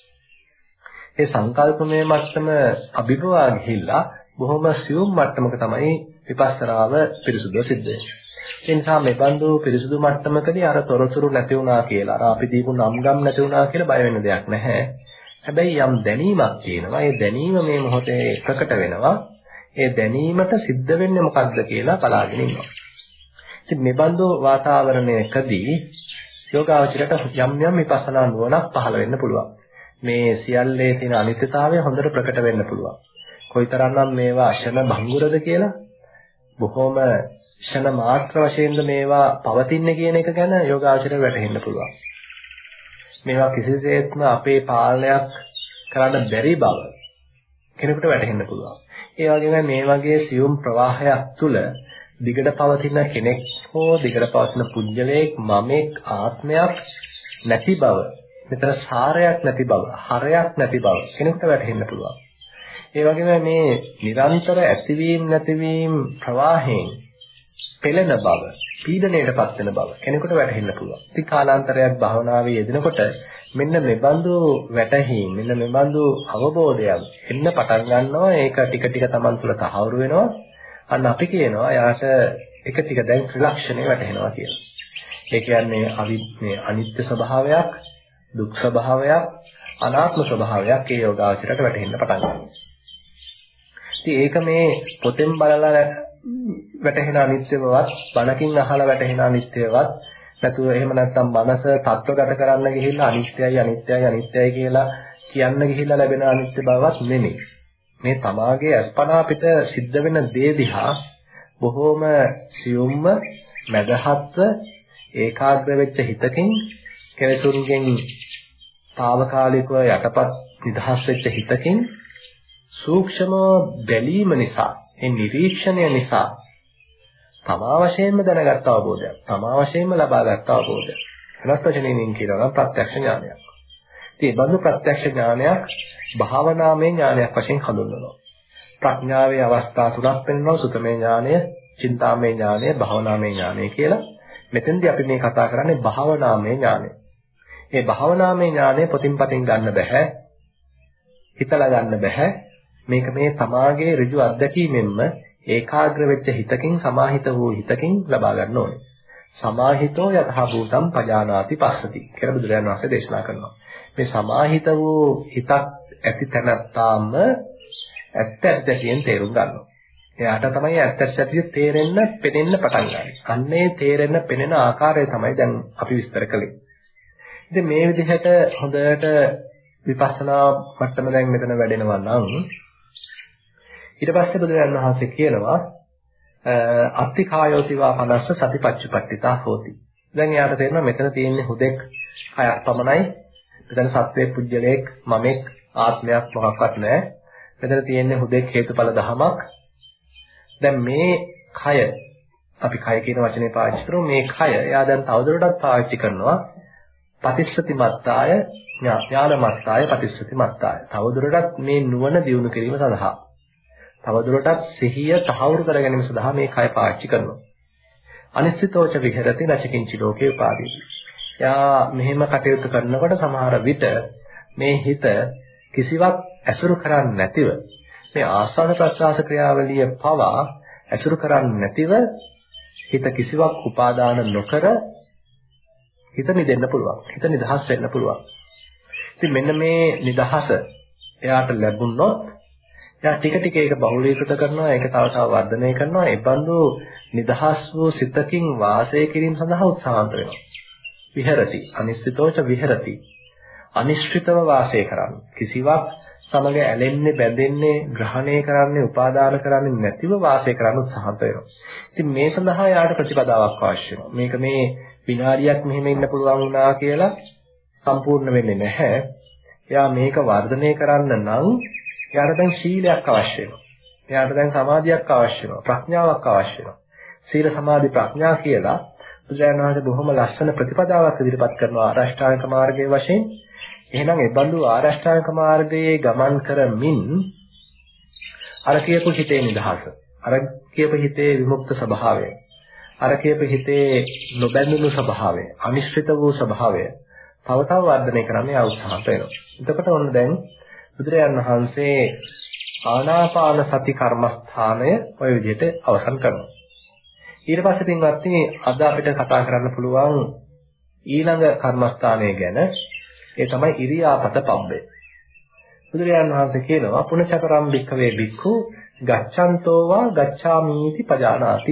ඒ සංකල්පමය මට්ටම අභිභවා ගිහිල්ලා බොහොම සියුම් මට්ටමක තමයි විපස්සනාව පිරිසුදුව සිද්ධ වෙන්නේ. ඒ නිසා මේ බඳු පිරිසුදු මට්ටමකදී අර තොරතුරු නැති වුණා කියලා අර අපි දීපු නම් නැති වුණා කියලා බය වෙන්න දෙයක් නැහැ. හැබැයි යම් දැනීමක් තියෙනවා. ඒ දැනීම මේ මොහොතේ ප්‍රකට වෙනවා. ඒ දැනීමට සිද්ධ වෙන්නේ මොකක්ද කියලා බලාගෙන ඉන්නවා. ඉතින් මේ බඳු වාතාවරණයකදී යෝගාවචරයට යම් විපස්සනා නුවණක් පහළ වෙන්න පුළුවන්. මේ සියල්ලේ තියෙන අනිත්‍යතාවය හොඳට ප්‍රකට වෙන්න පුළුවන්. කොයිතරම්නම් මේවා ක්ෂණ භංගුරද කියලා බොහොම ක්ෂණ මාත්‍ර වශයෙන්ද මේවා පවතින්නේ කියන එක ගැන යෝගාචරයට වැටහෙන්න පුළුවන්. මේවා කිසිසේත්ම අපේ පාලනයක් කරන්න බැරි බව කෙනෙකුට වැටහෙන්න පුළුවන්. ඒ වගේම මේ වගේ සියුම් ප්‍රවාහයක් තුළ දිගට පවතින කෙනෙක් හෝ දිගට පවතින පුජ්‍යලයක් මමෙක් ආත්මයක් නැති බව, මෙතන සාරයක් නැති බව, හරයක් නැති බව කෙනෙකුට වැටහෙන්න පුළුවන්. ඒ වගේම මේ නිරන්තර ඇතිවීම නැතිවීම ප්‍රවාහයෙන් පෙළෙන බව, පීඩණයටපත් වෙන බව කෙනෙකුට වැටහෙන්න පුළුවන්. ඉතින් කාලාන්තරයක් භාවනාවේ යෙදෙනකොට මෙන්න මෙබඳු වැටහීම්, මෙන්න මෙබඳු අවබෝධයක් එන්න පටන් ගන්නවා. ඒක ටික තමන් තුළ තහවුරු වෙනවා. අන්න අපි කියනවා යාට එක ටික දැන් ත්‍රිලක්ෂණය වැටහෙනවා කියලා. ඒ කියන්නේ මේ අනිත්‍ය ස්වභාවයක්, දුක් ස්වභාවයක්, අනාත්ම ස්වභාවයක් ඒ යෝගාචරයට වැටහෙන්න පටන් ගන්නවා. ඉතින් ඒක මේ පොතෙන් බලලා වැටහෙන අනිත්‍යවත්, බණකින් අහලා වැටහෙන අනිත්‍යවත්, නැතුව එහෙම නැත්නම් මනස තත්ත්වගත කරන්න ගිහිල්ලා අනිත්‍යයි කියලා කියන්න ගිහිල්ලා ලැබෙන අනිත්‍ය බවක් නෙමෙයි. මේ තමාගේ අස්පනා පිට සිද්ධ වෙන දේ දිහා බොහෝම සියුම්ම මදහත්ව ඒකාග්‍ර වෙච්ච හිතකින් කෙලෙසුන්ගෙන් తాවකාලිකව යටපත් නිදහස් වෙච්ච හිතකින් සූක්ෂම බැලීම නිසා ඒ නිරීක්ෂණය නිසා තමා වශයෙන්ම දැනගත් අවබෝධයක් තමා වශයෙන්ම ලබාගත් අවබෝධයක් වෙනත් වචනකින් කියනවා නම් ප්‍රත්‍යක්ෂ ඥානයක්. ඉතින් මේ බඳු ප්‍රත්‍යක්ෂ ඥානයක් භාවනාමය ඥානයක් වශයෙන් හඳුන්වනවා. ප්‍රඥාවේ අවස්ථා තුනක් වෙනවා සුතමේ ඥානය, චින්තාමය ඥානය, භාවනාමය ඥානය කියලා. මෙතෙන්දී අපි මේ කතා කරන්නේ භාවනාමය ඥානය. මේ භාවනාමය ඥානය පොතින් පතින් ගන්න බෑ. හිතලා ගන්න බෑ. මේක මේ තමාගේ ඍජු අත්දැකීමෙන්ම ඒකාග්‍ර වෙච්ච හිතකින් සමාහිත වූ හිතකින් ලබා ගන්න ඕනේ. සමාහිතෝ යතහ භූතං පජානාති පස්සති කියලා බුදුරජාණන් වහන්සේ දේශනා කරනවා. මේ සමාහිත වූ හිතක් ඇති තැනත්තාම ඇත්ත ඇත්තටියෙන් තේරුම් ගන්නවා. එයාට තමයි ඇත්ත ඇත්තටියෙන් තේරෙන්න, පෙනෙන්න පටන් ගන්නේ. අන්නේ තේරෙන්න, පෙනෙන ආකාරය තමයි දැන් අපි විස්තර කළේ. ඉතින් මේ විදිහට හොඳට විපස්සනා මට්ටම දැන් මෙතන වැඩෙනවා නම් ඊට පස්සේ බුදුරජාණන් වහන්සේ කියනවා අත්ති කායෝතිවා පනස්ස සතිපච්චුපට්ඨිතා හෝති. දැන් එයාට තේරෙනවා මෙතන තියෙන්නේ හුදෙක් කයක් පමණයි. මෙතන සත්වයේ පුජ්‍යලයක් මමෙක් ආත්මයක් මොකක්වත් නැහැ. මෙතන තියෙන්නේ හුදෙක් හේතුඵල ධමයක්. දැන් මේ කය අපි කය කියන වචනේ පාවිච්චි කරමු. මේ කය එයා දැන් තවදුරටත් පාවිච්චි කරනවා පටිච්චසති මත්තාය ඥාන මත්තාය පටිච්චසති මත්තාය. තවදුරටත් මේ නුවණ දියුණු කිරීම සඳහා තවදුරටත් සිහිය තහවුරු කර ගැනීම සඳහා මේ කය පාවිච්චි කරනවා. අනිශ්චිතෝච විහෙරති නචකින්චි ලෝකේ උපාදීති. යා මෙහෙම කටයුතු කරනකොට සමහර විට මේ හිත කිසිවක් ඇසුරු කරන්නේ නැතිව මේ ආස්වාද ප්‍රසආස ක්‍රියාවලිය පවා ඇසුරු කරන්නේ නැතිව හිත කිසිවක් උපාදාන නොකර හිත නිදෙන්න පුළුවන්. හිත නිදහස් වෙන්න පුළුවන්. ඉතින් මෙන්න මේ නිදහස එයාට ලැබුණොත් එයා ටික ටික ඒක බහුලීකృత කරනවා, ඒක තව තව වර්ධනය කරනවා. ඒ බඳු නිදහස් වූ සිතකින් වාසය කිරීම සඳහා උත්සාහන්ත වෙනවා. විහෙරති, අනිශ්චිතෝච විහෙරති. අනිශ්චිතව වාසය කරන්නේ. කිසිවක් සමග ඇලෙන්නේ, බැඳෙන්නේ, ග්‍රහණය කරන්නේ, උපාදාන කරන්නේ නැතිව වාසය කරන්න උත්සාහන්ත වෙනවා. ඉතින් මේ සඳහා යාට ප්‍රතිපදාවක් අවශ්‍ය වෙනවා. මේක මේ විනාඩියක් මෙහෙම ඉන්න පුළුවන් වුණා කියලා සම්පූර්ණ වෙන්නේ නැහැ. එයා මේක වර්ධනය කරන්න නම් එයාට දැන් සීලයක් අවශ්‍ය වෙනවා. එයාට දැන් සමාධියක් අවශ්‍ය වෙනවා. ප්‍රඥාවක් අවශ්‍ය වෙනවා. සීල සමාධි ප්‍රඥා කියලා බුදුරජාණන් වහන්සේ බොහොම ලස්සන ප්‍රතිපදාවක් ඉදිරිපත් කරනවා ආරෂ්ඨාංග මාර්ගයේ වශයෙන්. එහෙනම් ඒ බඳු ආරෂ්ඨාංග මාර්ගයේ ගමන් කරමින් අර කියපු හිතේ නිදහස, අර කියපු හිතේ විමුක්ත ස්වභාවය, අර කියපු හිතේ නොබැඳුණු ස්වභාවය, අනිශ්චිත වූ ස්වභාවය තව තව වර්ධනය කරන්න උත්සාහත් වෙනවා. එතකොට ඔන්න දැන් බුදුරජාණන් වහන්සේ ආනාපාන සති කර්මස්ථානය ඔය විදිහට අවසන් කරනවා. ඊට පස්සේ පින්වත්නි අද අපිට කතා කරන්න පුළුවන් ඊළඟ කර්මස්ථානය ගැන. ඒ තමයි ඉරියාපත පබ්බේ. බුදුරජාණන් වහන්සේ කියනවා පුනචකරම් භික්ඛවේ භික්ඛු ගච්ඡන්තෝ වා ගච්ඡාමීති පජානාති.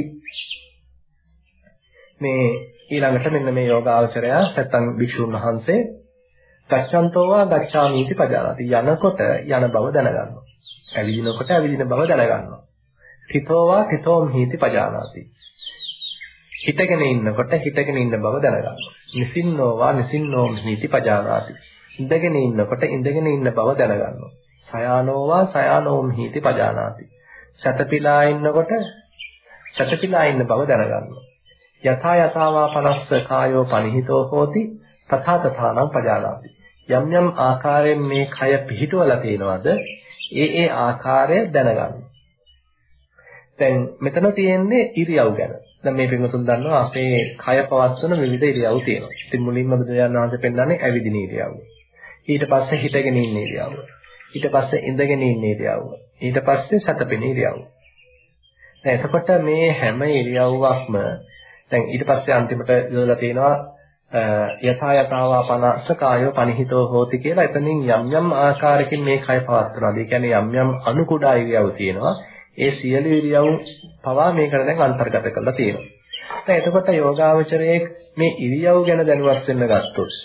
මේ ඊළඟට මෙන්න මේ යෝගාචරය නැත්තම් භික්ෂුන් වහන්සේ ගච්ඡන්තෝ වා ගච්ඡාමීති පජානාති. යනකොට යන බව දැනගන්නවා. ඇවිදිනකොට ඇවිදින බව දැනගන්නවා. තිතෝ වා තිතෝම් හීති පජානාති. හිතගෙන ඉන්නකොට හිතගෙන ඉන්න බව දැනගන්නවා. නිසින්නෝ වා නිසින්නෝම් හීති පජානාති. ඉඳගෙන ඉන්නකොට ඉඳගෙන ඉන්න බව දැනගන්නවා. සයානෝ වා සයානෝම් හීති පජානාති. සතපිලා ඉන්නකොට සතපිලා ඉන්න බව දැනගන්නවා. යථා යථාවා පනස්ස කායෝ පනිහිතෝ හෝති තථා තථානම් පජානාති. යම් යම් ආකාරයෙන් මේ කය පිහිටවලා තියෙනවද ඒ ආකාරය දැනගන්න. දැන් මෙතන තියෙන්නේ ඉරියව් ගැන. දැන් මේ පිටුතුන් දන්නවා අපේ කය පවත්වන විවිධ ඉරියව් තියෙනවා. ඉතින් මුලින්ම බුදුරජාණන් වහන්සේ පෙන්නන්නේ ඇවිදින ඉරියව්ව. ඊට පස්සේ හිටගෙන ඉන්න ඉරියව්ව. ඊට පස්සේ ඉඳගෙන ඉන්න ඉරියව්ව. ඊට පස්සේ සතපෙන ඉරියව්ව. දැන් එතකොට මේ හැම ඉරියව්වක්ම දැන් ඊට පස්සේ අන්තිමට යොදලා තියෙනවා යථා යථාවා පනස්ස කායෝ පනිහිතෝ හෝති කියලා. එතනින් යම් යම් ආකාරයකින් මේ කය පවත්වනවා. ඒ කියන්නේ යම් යම් අනුකුඩා ඉරියව් තියෙනවා. ඒ සියලු ඉරියව් පවා මේකට දැන් අන්තර්ගත කරලා තියෙනවා. දැන් එතකොට යෝගාවචරයේ මේ ඉරියව් ගැන දැනුවත් වෙන්න ගත්තොත්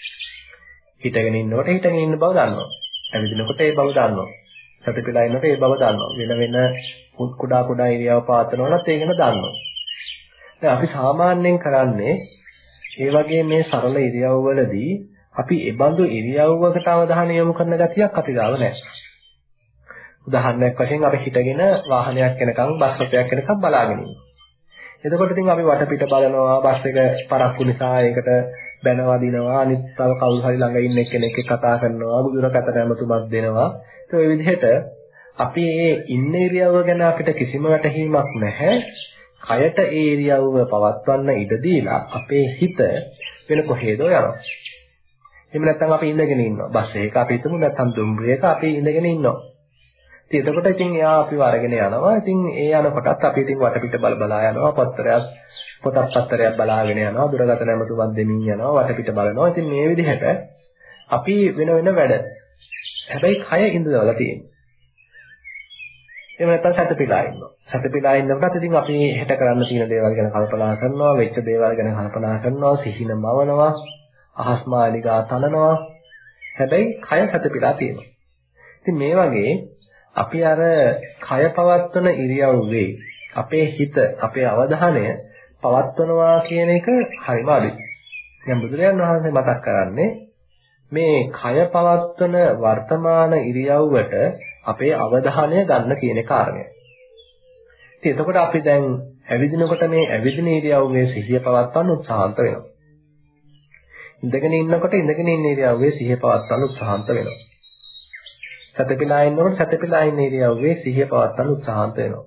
හිටගෙන ඉන්නකොට හිටගෙන ඉන්න බව දන්නවා. ඇවිදිනකොට ඒ බව දන්නවා. සතිපිලා ඉන්නකොට ඒ බව දන්නවා. වෙන කුඩා ඉරියව් පාත්නවලත් ඒක දන්නවා. දැන් අපි සාමාන්‍යයෙන් කරන්නේ ඒ වගේ මේ සරල ඉරියව්වලදී අපි ඒ බඳු ඉරියව්වකට අවධානය යොමු කරන ගතියක් අපි ගාව නැහැ. උදාහරණයක් වශයෙන් අපි හිටගෙන වාහනයක් යනකම් බස් රථයක් යනකම් බලාගෙන ඉන්නවා. එතකොට ඉතින් අපි වටපිට බලනවා බස් එක පරක්කු නිසා ඒකට බැන වදිනවා අනිත් තව කවුරු හරි ළඟ ඉන්න කෙනෙක් කතා කරනවා බුදුරකට ඇමතුමක් දෙනවා. ඒ විදිහට අපි මේ ඉන්න ඉරියව්ව ගැන අපිට කිසිම වැටහීමක් නැහැ. කයට ඒ ඉරියව්ව පවත්වන්න ඉඩ දීලා අපේ හිත වෙන කොහෙදෝ යනවා. එහෙම නැත්නම් අපි ඉඳගෙන ඉන්නවා. බස් එකක අපි හිතමු නැත්නම් දුම්රියක අපි ඉඳගෙන ඉන්නවා. ඉතින් එතකොට ඉතින් එයා අපිව අරගෙන යනවා. ඉතින් ඒ යනකොටත් අපි ඉතින් වටපිට බලා යනවා. පොතක් පත්තරයක් බලාගෙන යනවා. දුරගත නැමතුමක් දෙමින් යනවා. වටපිට බලනවා. ඉතින් මේ විදිහට අපි වෙන වැඩ. හැබැයි කය ඉඳලා තියෙනවා. එහෙම නැත්නම් සැතපීලා ඉන්නවා. සැතපීලා ඉන්නකොට ඉතින් අපි හෙට කරන්න තියෙන දේවල් ගැන කල්පනා කරනවා, වෙච්ච දේවල් ගැන කල්පනා කරනවා, සිහින මවනවා, අහස් මාලිගා තනනවා. හැබැයි කය සැතපීලා තියෙනවා. ඉතින් මේ වගේ අපි අර කය පවත්වන ඉරියව්වේ අපේ හිත, අපේ අවධානය පවත්වනවා කියන එක හරිම අඩුයි. දැන් බුදුරජාණන් වහන්සේ මතක් කරන්නේ මේ කය පවත්වන වර්තමාන ඉරියව්වට අපේ අවධානය ගන්න කියන කාරණය. ඉතින් එතකොට අපි දැන් ඇවිදිනකොට මේ ඇවිදින ඉරියව්වේ සිහිය පවත්වන්න උත්සාහන්ත වෙනවා. ඉඳගෙන ඉන්නකොට ඉඳගෙන ඉන්න ඉරියව්වේ සිහිය පවත්වන්න උත්සාහන්ත වෙනවා. සතපිලා ඉන්නකොට සතපිලා ඉන්න ඉරියව්වේ සිහිය පවත්වන්න උත්සාහන්ත වෙනවා.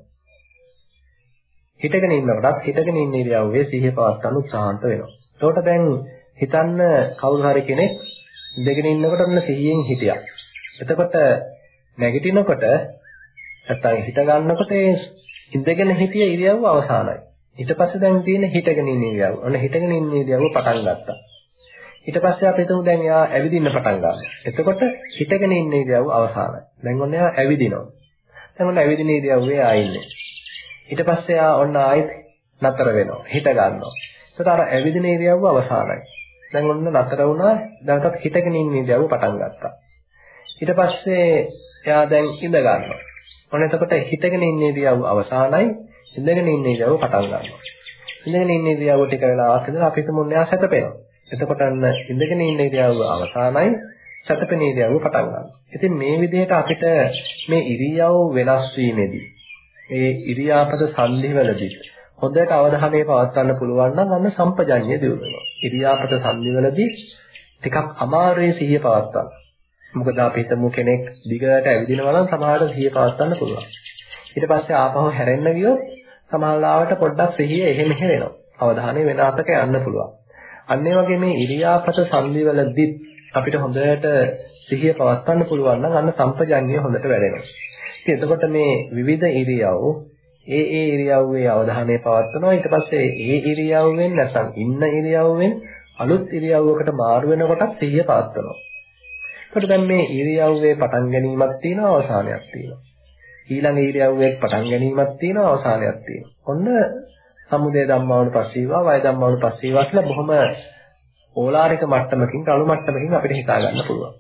හිටගෙන ඉන්නකොටත් හිටගෙන ඉන්න ඉරියව්වේ සිහිය පවත්වන්න උත්සාහන්ත වෙනවා. එතකොට දැන් හිතන්න කවුරු හරි කෙනෙක් ඉඳගෙන ඉන්නකොට ඔන්න සිහියෙන් හිටියා. එතකොට නැගිටිනකොට නැත්නම් හිට ගන්නකොට ඒ ඉඳගෙන හිටිය ඉරියව්ව අවසానයි. ඊට පස්සේ දැන් තියෙන හිටගෙන ඉන්න ඉරියව්ව. ඔන්න හිටගෙන ඉන්න ඉරියව්ව පටන් ගත්තා. ඊට පස්සේ අපි හිතමු දැන් එයා ඇවිදින්න පටන් ගන්නවා. එතකොට හිටගෙන ඉන්න ඉරියව්ව අවසానයි. දැන් ඔන්න එයා ඇවිදිනවා. දැන් ඔන්න ඇවිදින ඉරියව්වේ ආයින්නේ. ඊට පස්සේ එයා ඔන්න ආයෙත් නතර වෙනවා. හිට ගන්නවා. එතකොට අර ඇවිදින ඉරියව්ව අවසానයි. දැන් ඔන්න නතර වුණා. දැන් හිටගෙන ඉන්න ඉරියව්ව පටන් ගත්තා. ඊට පස්සේ එයා දැන් ඉඳ ගන්නවා. ඔන්න එතකොට හිටගෙන ඉන්න ඉරියව්ව අවසానයි. ඉඳගෙන ඉන්න ඉරියව්ව පටන් ගන්නවා. ඉඳගෙන ඉන්න ඉරියව්ව ටික වෙලාවක් ඉඳලා අපි හිතමු එයා සැතපෙනවා. එතකොට අන්න ඉඳගෙන ඉන්න ඉරියව්ව අවසానයි. සැතපෙන ඉරියව්ව පටන් ගන්නවා. ඉතින් මේ විදිහට අපිට මේ ඉරියව් වෙනස් වීමේදී මේ ඉරියාපත සංධිවලදී හොඳට අවධානය පවත්වන්න පුළුවන් නම් අන්න සම්පජඤ්ඤය දියුණු වෙනවා. ඉරියාපත සංධිවලදී ටිකක් අමාරුයි සිහිය පවත්වන්න. මොකද අපි හිතමු කෙනෙක් දිගට ඇවිදිනවා නම් සමහරවිට සිහිය පවත්වන්න පුළුවන්. ඊට පස්සේ ආපහු හැරෙන්න ගියොත් සමහරවිට පොඩ්ඩක් සිහිය එහෙ මෙහෙ වෙනවා. අවධානය වෙන අතක යන්න පුළුවන්. අන්න ඒ වගේ මේ ඉරියාපත සංධිවලදී අපිට හොඳට සිහිය පවත්වන්න පුළුවන් නම් අන්න සම්පජඤ්ඤය හොඳට වැඩෙනවා. ඉතින් එතකොට මේ විවිධ ඉරියව් ඒ ඉරියව්වේ අවධානය පවත්වනවා. ඊට පස්සේ ඒ ඉරියව්වෙන් නැත්නම් ඉන්න ඉරියව්වෙන් අලුත් ඉරියව්වකට මාරු වෙනකොටත් සිහිය පවත්වනවා. එතකොට දැන් මේ ඉරියව්වේ පටන් ගැනීමක් තියෙනවා අවසානයක් තියෙනවා. ඊළඟ ඉරියව්වේ පටන් ගැනීමක් තියෙනවා අවසානයක් තියෙනවා. ඔන්න සමුදය ධම්මානුපස්සීවා වය ධම්මානුපස්සීවා කියලා බොහොම ඕලාරික මට්ටමකින් කළු මට්ටමකින් අපිට හිතා ගන්න පුළුවන්.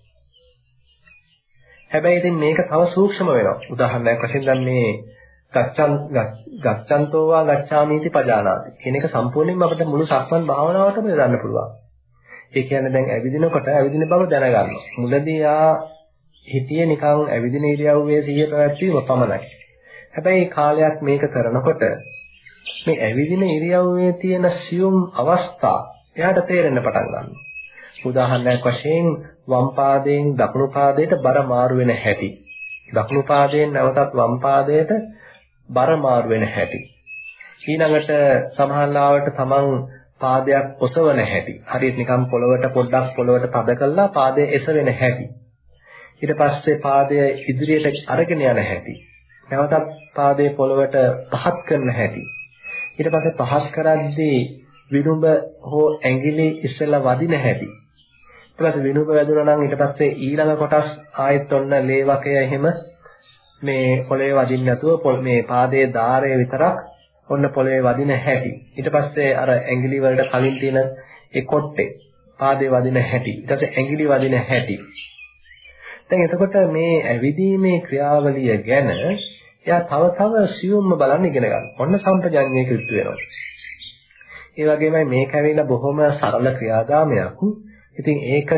හැබැයි ඉතින් මේක තව සූක්ෂම වෙනවා. උදාහරණයක් වශයෙන් දැන් මේ ගච්ඡන්තෝවා ගච්ඡාමීති පජානාති කියන එක සම්පූර්ණයෙන්ම අපිට මුළු සක්මන් භාවනාවටම යොදන්න පුළුවන්. ඒ කියන්නේ දැන් ඇවිදිනකොට ඇවිදින බව දැනගන්නවා. මුලදී හිතියේ නිකන් ඇවිදින ඉරියව්වේ සිහිය පැවැත්වීම පමණයි. හැබැයි කාලයක් මේක කරනකොට මේ ඇවිදින ඉරියව්වේ තියෙන සියුම් අවස්ථා එයාට තේරෙන්න පටන් ගන්නවා. උදාහරණයක් වශයෙන් වම් පාදයෙන් දකුණු පාදයට බර මාරු වෙන හැටි. දකුණු පාදයෙන් නැවතත් වම් පාදයට බර මාරු වෙන හැටි. ඊළඟට සමහරවිට තමන් පාදයක් ඔසවන හැටි. හරියට නිකන් පොළවට තද කරලා පාදය එසවෙන හැටි. ඊට පස්සේ පාදය ඉදිරියට අරගෙන යන හැටි. නැවතත් පාදයේ පොළවට පහත් කරන හැටි. ඊට පස්සේ පහත් කරද්දී විනුඹ හෝ ඇඟිලි ඉස්සෙල්ලා වදින හැටි. ඊට පස්සේ විනුඹ වැදුණා නම් ඊට පස්සේ ඊළඟ කොටස් ආයෙත් ඔන්න ලේවකය එහෙම මේ පොළවේ වදින්න නැතුව මේ පාදයේ ධාරය විතරක් ඔන්න පොළවේ වදින හැටි. ඊට පස්සේ අර ඇඟිලි වලට කලින් තියෙන ඒ කොට්ටේ පාදේ වදින හැටි. ඊට පස්සේ ඇඟිලි වදින හැටි. දැන් එතකොට මේ ඇවිදීමේ ක්‍රියාවලිය ගැන එයා තව සියුම්ම බලන්න ඉගෙන ගන්න. ඔන්න සම්පජඤ්ඤය කෘත්‍ය වෙනවා. ඒ වගේමයි මේක ඇවිල්ලා බොහොම සරල ක්‍රියාදාමයක්. ඉතින්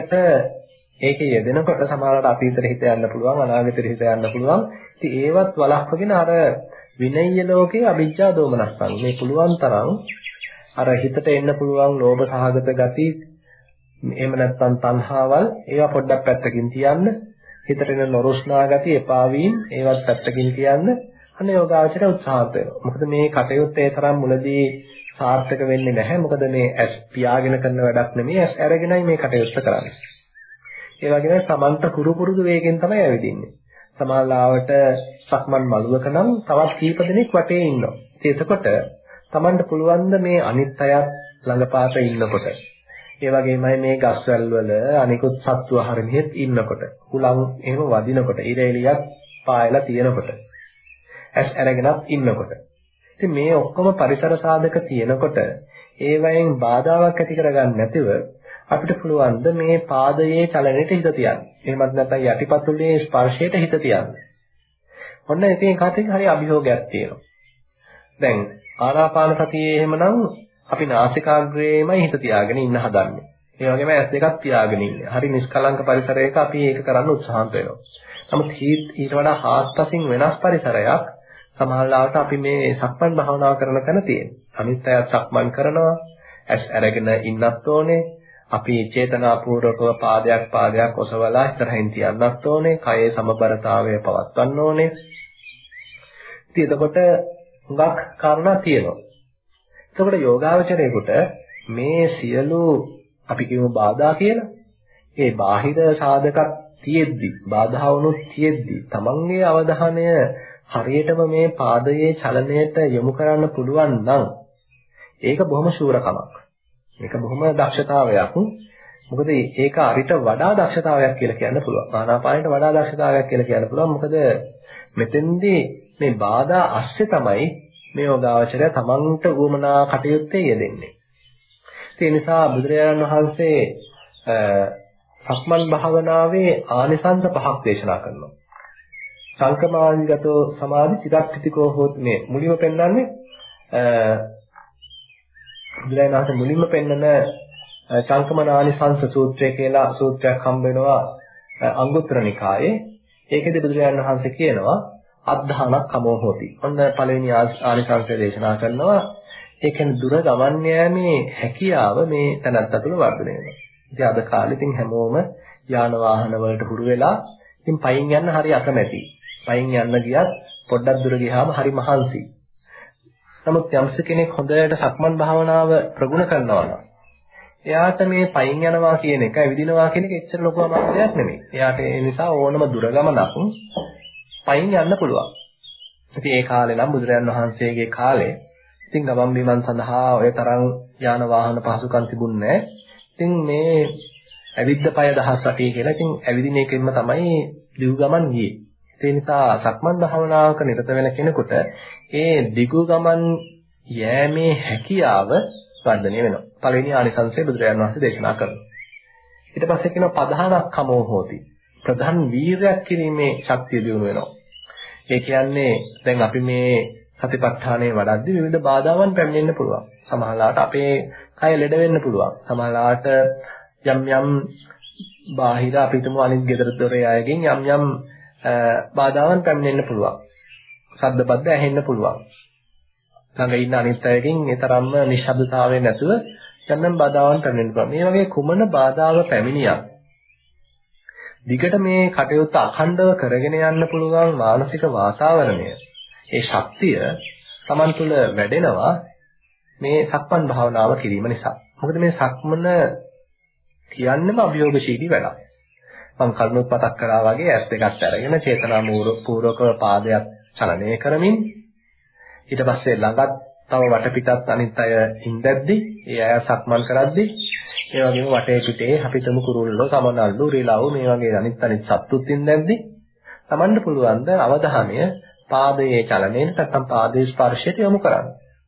ඒකේ යෙදෙනකොට සමහරවිට අතීතෙට හිත යන්න පුළුවන්, අනාගතෙට හිත යන්න පුළුවන්. ඉතින් ඒවත් වළක්වගෙන අර විනය්‍ය ලෝකයේ අවිජ්ජා දෝමනස්සන් මේ පුළුවන් තරම් අර හිතට එන්න පුළුවන් ලෝභ සහගත ගති, එහෙම නැත්නම් තණ්හාවල් ඒවා පොඩ්ඩක් පැත්තකින් තියන්න. හිතට එන නොරුස්නා ගති, එපා වීම ඒවත් පැත්තකින් තියන්න. අනේ යෝගාචරය උත්සාහත් වෙනවා. මොකද මේ කටයුත්ත ඒ තරම් මුලදී සාර්ථක වෙන්නේ නැහැ. මොකද මේ ඇස් පියාගෙන කරන වැඩක් නෙමෙයි, ඇස් අරගෙනයි මේ කටයුත්ත කරන්නේ. ඒ වගේම සමන්ත පුරුදු වේගෙන් තමයි ඇවිදින්නේ. සමාලාවට සක්මන් මළුවක නම් තවත් කීප දෙනෙක් වටේ ඉන්නවා. එතකොට Tamanට පුළුවන් ද මේ අනිත් අයත් ළඟපාත ඉන්නකොට, ඒ වගේමයි මේ ගස්වැල් වල අනිකුත් සත්තු ආහාරෙහිත් ඉන්නකොට, හුලං එහෙම වදිනකොට, ඉරේලියක් පායලා තියෙනකොට, ඇස් අරගෙනත් ඉන්නකොට. ඉතින් මේ ඔක්කොම පරිසර සාධක තියෙනකොට ඒවයෙන් බාධාවක් ඇති කරගන්න නැතිව අපිට පුළුවන් ද මේ පාදයේ චලනයට හිත තියන්න. එහෙමත් නැත්නම් යටිපතුලේ ස්පර්ශයට හිත තියන්න. ඔන්න ඉතින් කාටද හරි අභියෝගයක් තියෙනවා. දැන් ආනාපාන සතියේ එහෙමනම් අපි නාසිකාග්‍රේමයි හිත තියාගෙන ඉන්න හදන්නේ. ඒ වගේම ඇස් දෙකක් තියාගෙන ඉන්නේ. හරි නිෂ්කලංක පරිසරයක අපි ඒක කරන්න උත්සාහන්ත වෙනවා. නමුත් ඊට වඩා හාත්පසින් වෙනස් පරිසරයක් සමහරවිට අපි මේ සක්මන් භාවනාව කරන තැන තියෙනවා. අනිත් අය සක්මන් කරනවා, ඇස් අරගෙන ඉන්නත් ඕනේ. අපි චේතනාපූර්වකව පාදයක් ඔසවලා ඉස්සරහින් තියන්නත් ඕනේ. කයේ සමබරතාවය පවත්වන්න ඕනේ. ඉතින් එතකොට හුඟක් කාරණා තියෙනවා. එතකොට යෝගාවචරයේකට මේ සියලු අපි කියමු බාධා කියලා. ඒ බාහිර සාධකක් තියෙද්දි, බාධාවනුත් තියෙද්දි තමන්ගේ අවධානය හරියටම මේ පාදයේ චලනයට යොමු කරන්න පුළුවන් නම් ඒක බොහොම ශූරකමක්. මේක බොහොම දක්ෂතාවයක්. මොකද ඒක අරිට වඩා දක්ෂතාවයක් කියලා කියන්න පුළුවන්. ආනාපානයට වඩා දක්ෂතාවයක් කියලා කියන්න පුළුවන්. මොකද මෙතෙන්දී මේ බාධා ASCII තමයි මේ යෝගාවචරය තමන්ට උවමනා කටයුත්තේ යෙදෙන්නේ. ඒ නිසා බුදුරජාණන් වහන්සේ සක්මන් භාවනාවේ ආනිසංස 5ක් දේශනා කරනවා. සංකමානිගතෝ සමාධි චිත්තක්ඛිතිකෝ හෝත් මේ මුලින්ම පෙන්වන්නේ බුදුරජාණන් වහන්සේ මුලින්ම පෙන්වන චංකමනානිසංස සූත්‍රය කියලා සූත්‍රයක් හම්බ වෙනවා අංගුත්තර නිකායේ. ඒකෙදි බුදුරජාණන් වහන්සේ කියනවා අද්ධානක් කමෝ හෝති. ඔන්න පළවෙනි ආනිසංසය දේශනා කරනවා. ඒ කියන්නේ දුර ගමන් යෑමේ හැකියාව මේ තැනත්ත තුළ වර්ධනය වෙනවා. ඉතින් අද කාලේ ඉතින් හැමෝම යාන වාහන වලට හුරු වෙලා ඉතින් පයින් යන්න හරි අකමැති. පයින් යන්න ගියත් පොඩ්ඩක් දුර ගියාම හරි මහන්සි. නමුත් යම්ස කෙනෙක් හොඳට සක්මන් භාවනාව ප්‍රගුණ කරනවා නම් එයාට මේ පයින් යනවා කියන එක, ඇවිදිනවා කියන එක එච්චර ලොකු අමාරුයක් නෙමෙයි. එයාට ඒ නිසා ඕනම දුර ගමනක් පයින් යන්න පුළුවන්. ඉතින් ඒ කාලේ නම් බුදුරජාන් වහන්සේගේ කාලේ ඉතින් ගමන් බිමන් සඳහා ඔය තරම් යාන වාහන පහසුකම් තිබුණේ නැහැ. ඉතින් මේ ඇවිද්ද පය 18 කියලා ඉතින් ඇවිදින එකෙන්ම තමයි දිගු ගමන් ගියේ. ඒ නිසා සක්මන් භාවනාවක නිරත වෙන කෙනෙකුට ඒ දිගු ගමන් යෑමේ හැකියාව වර්ධනය වෙනවා. පළවෙනි ආනිසංසය බුදුරජාණන් වහන්සේ දේශනා කරනවා. ඊට පස්සේ කියනවා පධානක් කමෝ හෝති. ප්‍රධාන වීරයක් කිරීමේ ශක්තිය දිනු වෙනවා. ඒ කියන්නේ දැන් අපි මේ සතිපට්ඨානයේ වඩද්දී විවිධ බාධාවන් පැමිණෙන්න පුළුවන්. සමහරවිට අපේ කය ලෙඩ වෙන්න පුළුවන්. සමහරවිට යම් බාහිර අපිටම අනිත් ගෙදර දොරේ අයගෙන් යම් බාධාවන් පැමිණෙන්න පුළුවන්. ශබ්දපද්ද ඇහෙන්න පුළුවන්. ළඟ ඉන්න අනිත් අයගෙන් ඒ තරම්ම නිශ්ශබ්දතාවය නැතුව යම් බාධාවන් පැමිණෙන්න පුළුවන්. මේ වගේ කුමන බාධාව පැමිණියක් දිගට මේ කටයුත්ත අඛණ්ඩව කරගෙන යන්න පුළුවන් මානසික වාතාවරණය, ඒ ශක්තිය Taman තුල වැඩෙනවා මේ සක්මන් භාවනාව කිරීම නිසා. මොකද මේ සක්මන කියන්නේම අභියෝගශීලී වැඩක්. මම කලිනුත් මතක් කරා වගේ ඇස් දෙකක් අරගෙන චේතනාපූර්වකව පාදයක් චලනය කරමින් ඊට පස්සේ ළඟත් තව වටපිටත් අනිත් අය ඉඳද්දි ඒ අය සක්මන් කරද්දි ඒ වගේම වටේ පිටේ අපිටම කුරුල්ලෝ සමනල්ලු රිලව් මේ වගේ අනිත් සත්තුත් ඉඳද්දි Tamanට පුළුවන් ද අවධානය පාදයේ චලනයෙන් නැත්නම් පාදයේ ස්පර්ශයට යොමු කරන්න.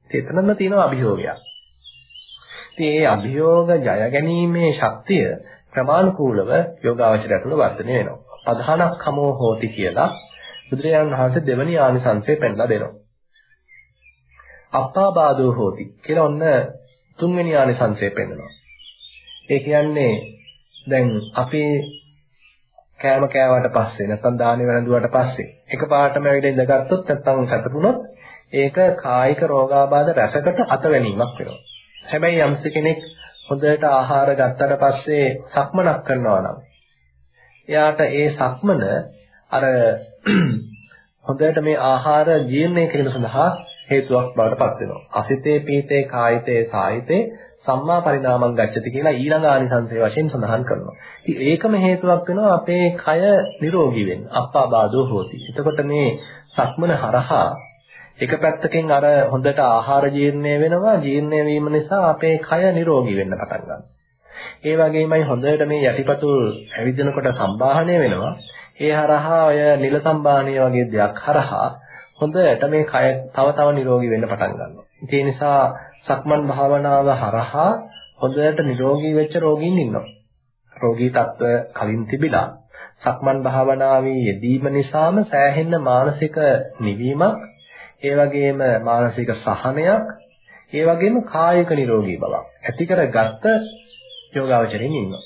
එතනම තියෙනවා අභියෝගයක්. ඉතින් මේ අභියෝග ජය ගැනීමේ ශක්තිය ක්‍රමානුකූලව යෝගාවචරයට තුළ වර්ධනය වෙනවා. පධානක්ඛමෝ හෝති කියලා බුදුරජාණන් වහන්සේ දෙවනි ආනිසංසය පෙන්ලා දෙනවා. අප්පාබාධෝ හෝති කියලා ඔන්න තුන්වෙනි ආනිසංසය පෙන්නනවා. ඒ කියන්නේ දැන් අපි කෑම කෑවට පස්සේ නැත්නම් දානේ වැළඳුවාට පස්සේ එකපාරටම ඇවිල්ලා ඉඳගත්තොත් නැත්නම් සැතපුණොත් ඒක කායික රෝගාබාධ රැසකට අතවැණීමක් වෙනවා. හැබැයි යම්ස කෙනෙක් හොඳට ආහාර ගත්තට පස්සේ සක්මනක් කරනවා නම් එයාට ඒ සක්මන අර හොඳට මේ ආහාර ජීර්ණය කිරීම සඳහා හේතුවක් බවට පත් වෙනවා. අසිතේ පීතේ කායිතේ සායිතේ සම්මා පරිණාමං ගච්ඡති කියලා ඊළඟ ආනිසංසය වශයෙන් සඳහන් කරනවා. ඉතින් ඒකම හේතුවක් වෙනවා අපේ කය නිරෝගී වෙන්න. අප්පාබාධෝ හෝති. එතකොට මේ සක්මන හරහා එක පැත්තකින් අර හොඳට ආහාර ජීර්ණය වෙනවා. ජීර්ණය වීම නිසා අපේ කය නිරෝගී වෙන්න පටන් ගන්නවා. ඒ වගේමයි හොඳට මේ යටිපතුල් ඇවිදිනකොට සම්බාහනය වෙනවා. ඒ හරහා ඔය නිල සම්බාහනය වගේ දෙයක් හරහා හොඳට මේ කය තව නිරෝගී වෙන්න පටන් ගන්නවා. ඒ නිසා සක්මන් භාවනාව හරහා හොඳට නිරෝගී වෙච්ච රෝගීන් ඉන්නවා. රෝගී තත්ත්ව කලින් තිබිලා සක්මන් භාවනාවේ යෙදීම නිසාම සෑහෙන මානසික නිවීමක්, ඒ වගේම මානසික සහනයක්, ඒ වගේම කායික නිරෝගී බවක් ඇති කරගත්ත යෝගාවචරයෙන් ඉන්නවා.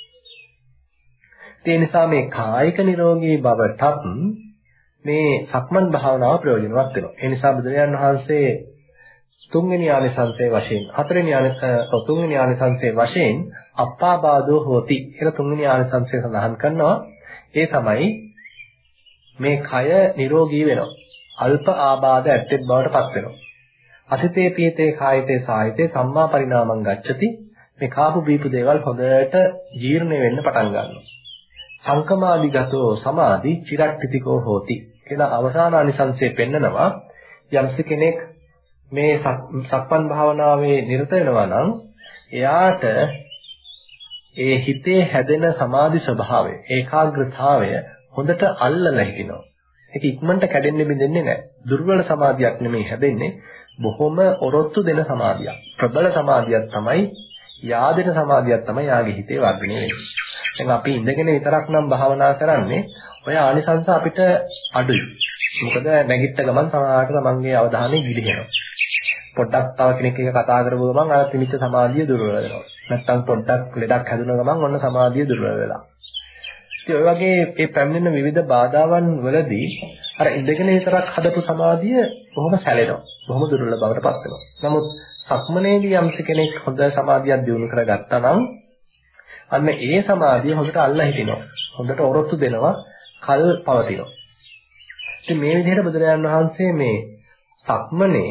ඒ නිසා මේ කායික නිරෝගී බවටත් මේ සක්මන් භාවනාව ප්‍රයෝජනවත් වෙනවා. ඒ නිසා බුදුරජාණන් වහන්සේ තුන්වෙනි ආනිසංසයේ වශයෙන් තුන්වෙනි ආනිසංසයේ වශයෙන් අප්පාබාධෝ හෝති කියලා තුන්වෙනි ආනිසංසය සඳහන් කරනවා. ඒ තමයි මේ කය නිරෝගී වෙනවා. අල්ප ආබාධ ඇත්තෙත් බවට පත් වෙනවා. අසිතේ පීතේ කායිතේ සායිතේ සම්මා පරිණාමං ගච්ඡති. මේ කාපු බීපු දේවල් හොඳට ජීර්ණ වෙන්න පටන් ගන්නවා. සංකමාදිගතෝ සමාධි චිරට්ඨිතිකෝ හෝති කියලා අවසාන ආනිසංසය පෙන්නනවා. යම්ස කෙනෙක් මේ සක්මන් භාවනාවේ නිරත වෙනවා නම් එයාට ඒ හිතේ හැදෙන සමාධි ස්වභාවය, ඒකාග්‍රතාවය හොඳට අල්ලලා හිටිනවා. ඒක ඉක්මනට කැඩෙන්නේ බින්දෙන්නේ නැහැ. දුර්වල සමාධියක් නෙමෙයි හැදෙන්නේ, බොහොම ඔරොත්තු දෙන සමාධියක්. ප්‍රබල සමාධියක් තමයි, යාදෙන සමාධියක් තමයි යාගේ හිතේ වර්ධනය වෙන්නේ. දැන් අපි ඉඳගෙන විතරක් නම් භාවනා කරන්නේ ඔය ආනිසංස අපිට අඩුයි. මොකද නැගිට ගමන් සමහරවිට තමන්ගේ අවධානය ගිලිහෙනවා. පොඩ්ඩක් තව කෙනෙක් එක්ක කතා කරපුව ගමන් අර තිනිච්ච සමාධිය දුර්වල වෙනවා. නැත්තම් පොඩ්ඩක් ලෙඩක් හැදුන ගමන් ඔන්න සමාධිය දුර්වල වෙලා. ඉතින් ඔය වගේ මේ පැමිණෙන විවිධ බාධාවන් වලදී අර ඉඳගෙන විතරක් හදපු සමාධිය බොහොම සැලෙනවා. බොහොම දුර්වල බවට පත් වෙනවා. නමුත් සක්මනේදී යම්ස කෙනෙක් හොඳ සමාධියක් දියුණු කරගත්තා නම් අන්න ඒ සමාධිය හොඳට අල්ලා හිටිනවා. හොඳට ඔරොත්තු දෙනවා, කල් පවතිනවා. ඉතින් මේ විදිහට බුදුරජාණන් වහන්සේ මේ සක්මනේ